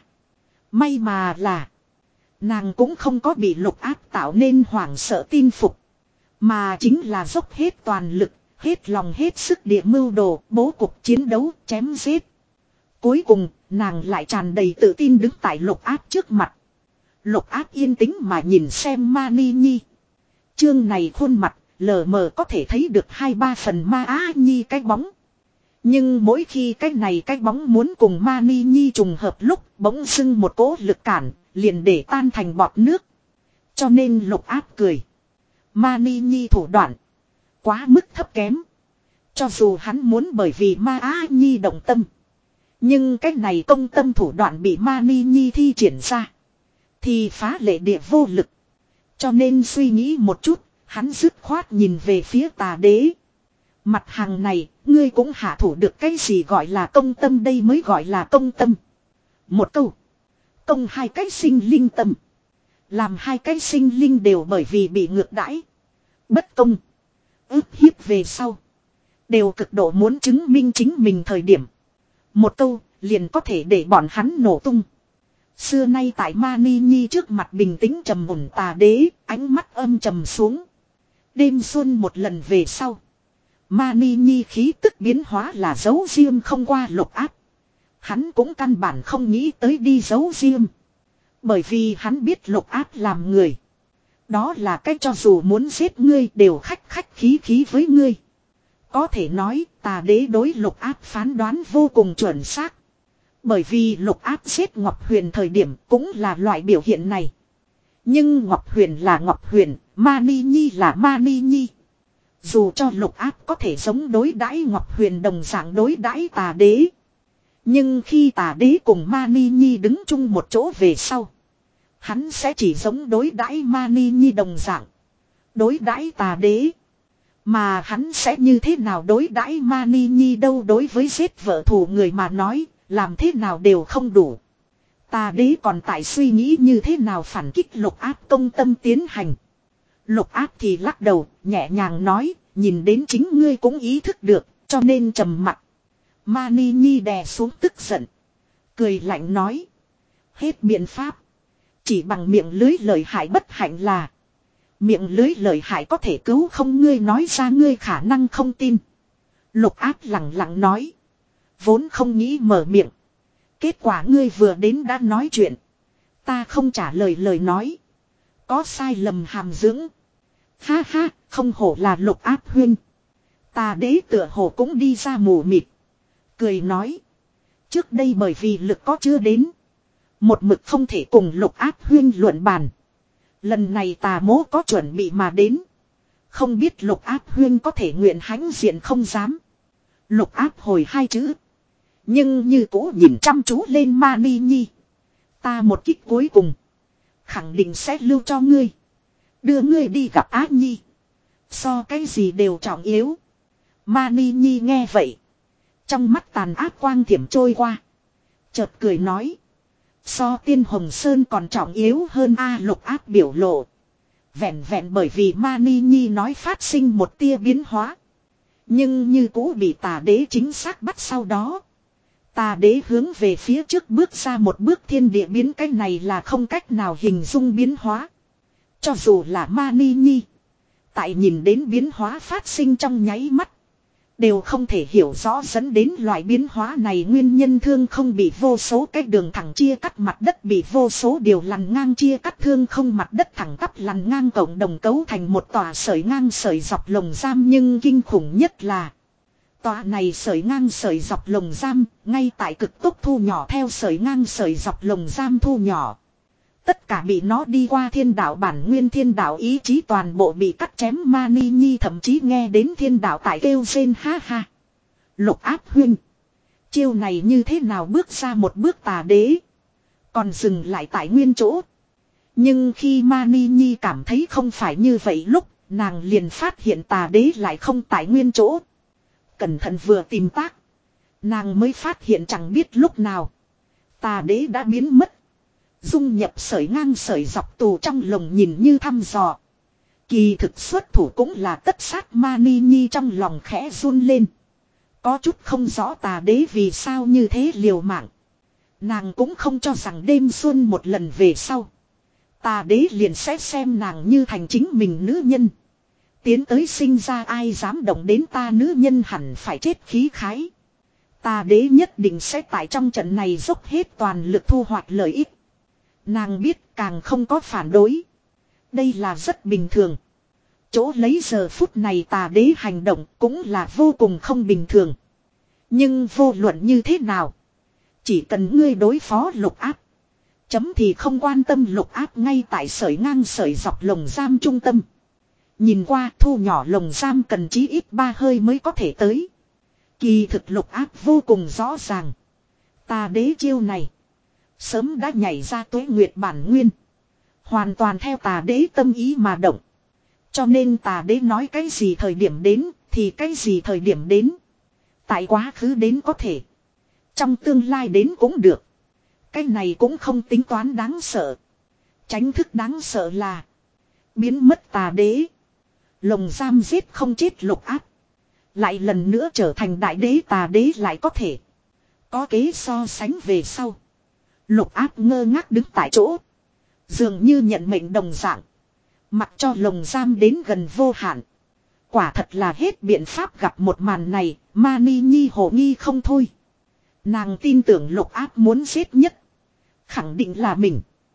May mà là nàng cũng không có bị lục áp tạo nên hoảng sợ tin phục. Mà chính là dốc hết toàn lực, hết lòng hết sức địa mưu đồ, bố cục chiến đấu, chém giết. Cuối cùng, nàng lại tràn đầy tự tin đứng tại lục áp trước mặt. Lục áp yên tĩnh mà nhìn xem Mani Nhi. Chương này khuôn mặt, lờ mờ có thể thấy được hai ba phần Ma Á Nhi cái bóng. Nhưng mỗi khi cái này cái bóng muốn cùng Mani Nhi trùng hợp lúc, bỗng dưng một cỗ lực cản, liền để tan thành bọt nước. Cho nên lục áp cười. Mani Nhi thủ đoạn quá mức thấp kém. Cho dù hắn muốn bởi vì Ma Á Nhi động tâm. Nhưng cái này công tâm thủ đoạn bị Mani Nhi thi triển ra. Thì phá lệ địa vô lực. Cho nên suy nghĩ một chút, hắn dứt khoát nhìn về phía tà đế. Mặt hàng này, ngươi cũng hạ thủ được cái gì gọi là công tâm, đây mới gọi là công tâm. Một câu. Công hai cái sinh linh tâm. Làm hai cái sinh linh đều bởi vì bị ngược đãi. Bất công. Ức hiếp về sau. Đều cực độ muốn chứng minh chính mình thời điểm. Một câu, liền có thể để bọn hắn nổ tung. Xưa nay tại Mani Nhi trước mặt bình tĩnh trầm mùn tà đế, ánh mắt âm trầm xuống. Đêm xuân một lần về sau. Mani Nhi khí tức biến hóa là giấu riêng không qua lục áp. Hắn cũng căn bản không nghĩ tới đi giấu riêng. Bởi vì hắn biết Lục Áp làm người. Đó là cách cho dù muốn giết ngươi đều khách khách khí khí với ngươi. Có thể nói Tà Đế đối Lục Áp phán đoán vô cùng chuẩn xác. Bởi vì Lục Áp giết Ngọc Huyền thời điểm cũng là loại biểu hiện này. Nhưng Ngọc Huyền là Ngọc Huyền, Mani Nhi là Mani Nhi. Dù cho Lục Áp có thể giống đối đãi Ngọc Huyền đồng dạng đối đãi Tà Đế. Nhưng khi Tà Đế cùng Mani Nhi đứng chung một chỗ về sau, hắn sẽ chỉ giống đối đãi Mani Nhi đồng dạng đối đãi Tà Đế. Mà hắn sẽ như thế nào đối đãi Mani Nhi đâu? Đối với giết vợ thù người mà nói, làm thế nào đều không đủ. Tà Đế còn tại suy nghĩ như thế nào phản kích Lục Áp công tâm tiến hành. Lục Áp thì lắc đầu, nhẹ nhàng nói, nhìn đến chính ngươi cũng ý thức được, cho nên trầm mặc. Mani Nhi đè xuống tức giận, cười lạnh nói, hết biện pháp, chỉ bằng miệng lưới lợi hại bất hạnh là miệng lưới lợi hại có thể cứu không, ngươi nói ra ngươi khả năng không tin. Lục Áp lặng lặng nói, vốn không nghĩ mở miệng, kết quả ngươi vừa đến đã nói chuyện, ta không trả lời lời nói, có sai lầm hàm dưỡng. Ha ha, không hổ là Lục Áp huynh. Tà Đế tựa hồ cũng đi ra mù mịt, cười nói, trước đây bởi vì lực có chưa đến, một mực không thể cùng Lục Áp huynh luận bàn. Lần này Tà Mỗ có chuẩn bị mà đến, không biết Lục Áp huynh có thể nguyện hãnh diện không dám. Lục Áp hồi hai chữ, nhưng như cũ nhìn chăm chú lên Mani Nhi. Ta một kích cuối cùng khẳng định sẽ lưu cho ngươi, đưa ngươi đi gặp Á Nhi, so cái gì đều trọng yếu. Mani Nhi nghe vậy, trong mắt tàn ác quang thiểm trôi qua, chợt cười nói, so Tiên Hồng Sơn còn trọng yếu hơn a. Lục Áp biểu lộ vẹn vẹn bởi vì Mani Nhi nói phát sinh một tia biến hóa, nhưng như cũ bị Tà Đế chính xác bắt. Sau đó Tà Đế hướng về phía trước bước ra một bước, thiên địa biến, cái này là không cách nào hình dung biến hóa. Cho dù là Mani Nhi, tại nhìn đến biến hóa phát sinh trong nháy mắt, đều không thể hiểu rõ dẫn đến loại biến hóa này nguyên nhân. Thương không bị vô số cái đường thẳng chia cắt, mặt đất bị vô số điều lằn ngang chia cắt, thương không mặt đất thẳng tắp lằn ngang cộng đồng cấu thành một tòa sợi ngang sợi dọc lồng giam. Nhưng kinh khủng nhất là tòa này sợi ngang sợi dọc lồng giam ngay tại cực tốc thu nhỏ, theo sợi ngang sợi dọc lồng giam thu nhỏ, tất cả bị nó đi qua thiên đạo bản nguyên, thiên đạo ý chí toàn bộ bị cắt chém. Mani Nhi thậm chí nghe đến thiên đạo tại kêu rên, ha ha. Lục Áp huynh, chiêu này như thế nào? Bước ra một bước Tà Đế còn dừng lại tại nguyên chỗ. Nhưng khi Mani Nhi cảm thấy không phải như vậy lúc, nàng liền phát hiện Tà Đế lại không tại nguyên chỗ. Cẩn thận vừa tìm tác, nàng mới phát hiện chẳng biết lúc nào Tà Đế đã biến mất, dung nhập sợi ngang sợi dọc tù trong lồng. Nhìn như thăm dò, kỳ thực xuất thủ cũng là tất sát. Mani Nhi trong lòng khẽ run lên, có chút không rõ Tà Đế vì sao như thế liều mạng. Nàng cũng không cho rằng đêm xuân một lần về sau, Tà Đế liền sẽ xem nàng như thành chính mình nữ nhân. Tiến tới sinh ra ai dám động đến ta nữ nhân hẳn phải chết khí khái. Tà Đế nhất định sẽ tại trong trận này dốc hết toàn lực thu hoạch lợi ích. Nàng biết, càng không có phản đối. Đây là rất bình thường. Chỗ lấy giờ phút này Tà Đế hành động cũng là vô cùng không bình thường. Nhưng vô luận như thế nào, chỉ cần ngươi đối phó Lục Áp, chấm thì không quan tâm. Lục Áp ngay tại sợi ngang sợi dọc lồng giam trung tâm. Nhìn qua thu nhỏ lồng giam cần chí ít ba hơi mới có thể tới. Kỳ thực Lục Áp vô cùng rõ ràng, Tà Đế chiêu này sớm đã nhảy ra tuế nguyệt bản nguyên, hoàn toàn theo Tà Đế tâm ý mà động. Cho nên Tà Đế nói cái gì thời điểm đến thì cái gì thời điểm đến. Tại quá khứ đến có thể, trong tương lai đến cũng được. Cái này cũng không tính toán đáng sợ. Tránh thức đáng sợ là biến mất Tà Đế, lồng giam giết không chết Lục Áp, lại lần nữa trở thành đại đế. Tà Đế lại có thể có kế so sánh về sau. Lục Áp ngơ ngác đứng tại chỗ, dường như nhận mệnh đồng dạng, mặc cho lồng giam đến gần vô hạn. Quả thật là hết biện pháp. Gặp một màn này, Mani Nhi hồ nghi không thôi. Nàng tin tưởng Lục Áp muốn giết nhất khẳng định là mình,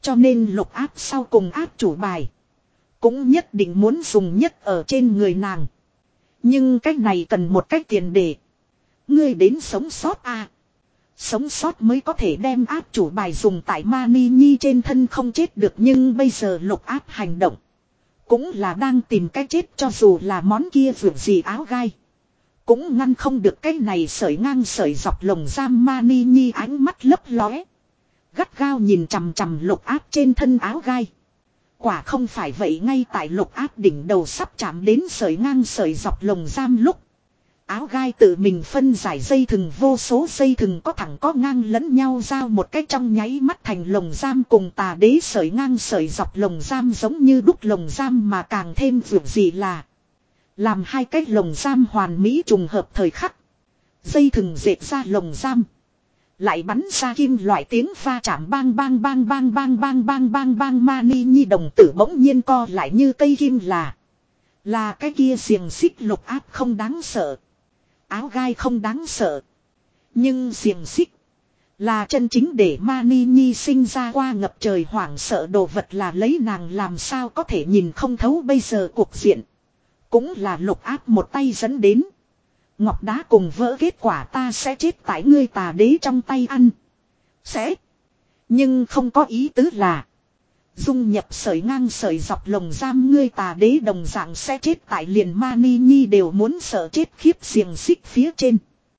Cho nên lục áp sau cùng áp chủ bài. Cũng nhất định muốn dùng nhất ở trên người nàng. Nhưng cách này cần một cách tiền đề. Ngươi đến sống sót à. Sống sót mới có thể đem áp chủ bài dùng tại Mani Nhi trên thân không chết được. Nhưng bây giờ lục áp hành động. Cũng là đang tìm cách chết cho dù là món kia vượt gì áo gai. Cũng ngăn không được cái này sợi ngang sợi dọc lồng giam. Mani Nhi ánh mắt lấp lóe. Gắt gao nhìn chằm chằm lục áp trên thân áo gai. Quả không phải vậy, ngay tại lục áp đỉnh đầu sắp chạm đến sợi ngang sợi dọc lồng giam lúc. Áo gai tự mình phân giải dây thừng, vô số dây thừng có thẳng có ngang lẫn nhau giao một cách trong nháy mắt thành lồng giam cùng tà đế sợi ngang sợi dọc lồng giam giống như đúc lồng giam, mà càng thêm vượt gì là làm hai cái lồng giam hoàn mỹ trùng hợp thời khắc. Dây thừng dệt ra lồng giam. Lại bắn ra kim loại tiếng va chạm bang bang bang bang bang bang bang bang bang. Mani Nhi đồng tử bỗng nhiên co lại như cây kim là. Là cái kia xiềng xích lục áp không đáng sợ. Áo gai không đáng sợ. Nhưng xiềng xích. Là chân chính để Mani Nhi sinh ra qua ngập trời hoảng sợ đồ vật, là lấy nàng làm sao có thể nhìn không thấu bây giờ cuộc diện. Cũng là lục áp một tay dẫn đến. Ngọc đá cùng vỡ, kết quả ta sẽ chết tại ngươi tà đế trong tay ăn. Sẽ. Nhưng không có ý tứ là. Dung nhập sợi ngang sợi dọc lồng giam ngươi tà đế đồng dạng sẽ chết tại liền Mani Nhi đều muốn sợ chết khiếp xiềng xích phía trên.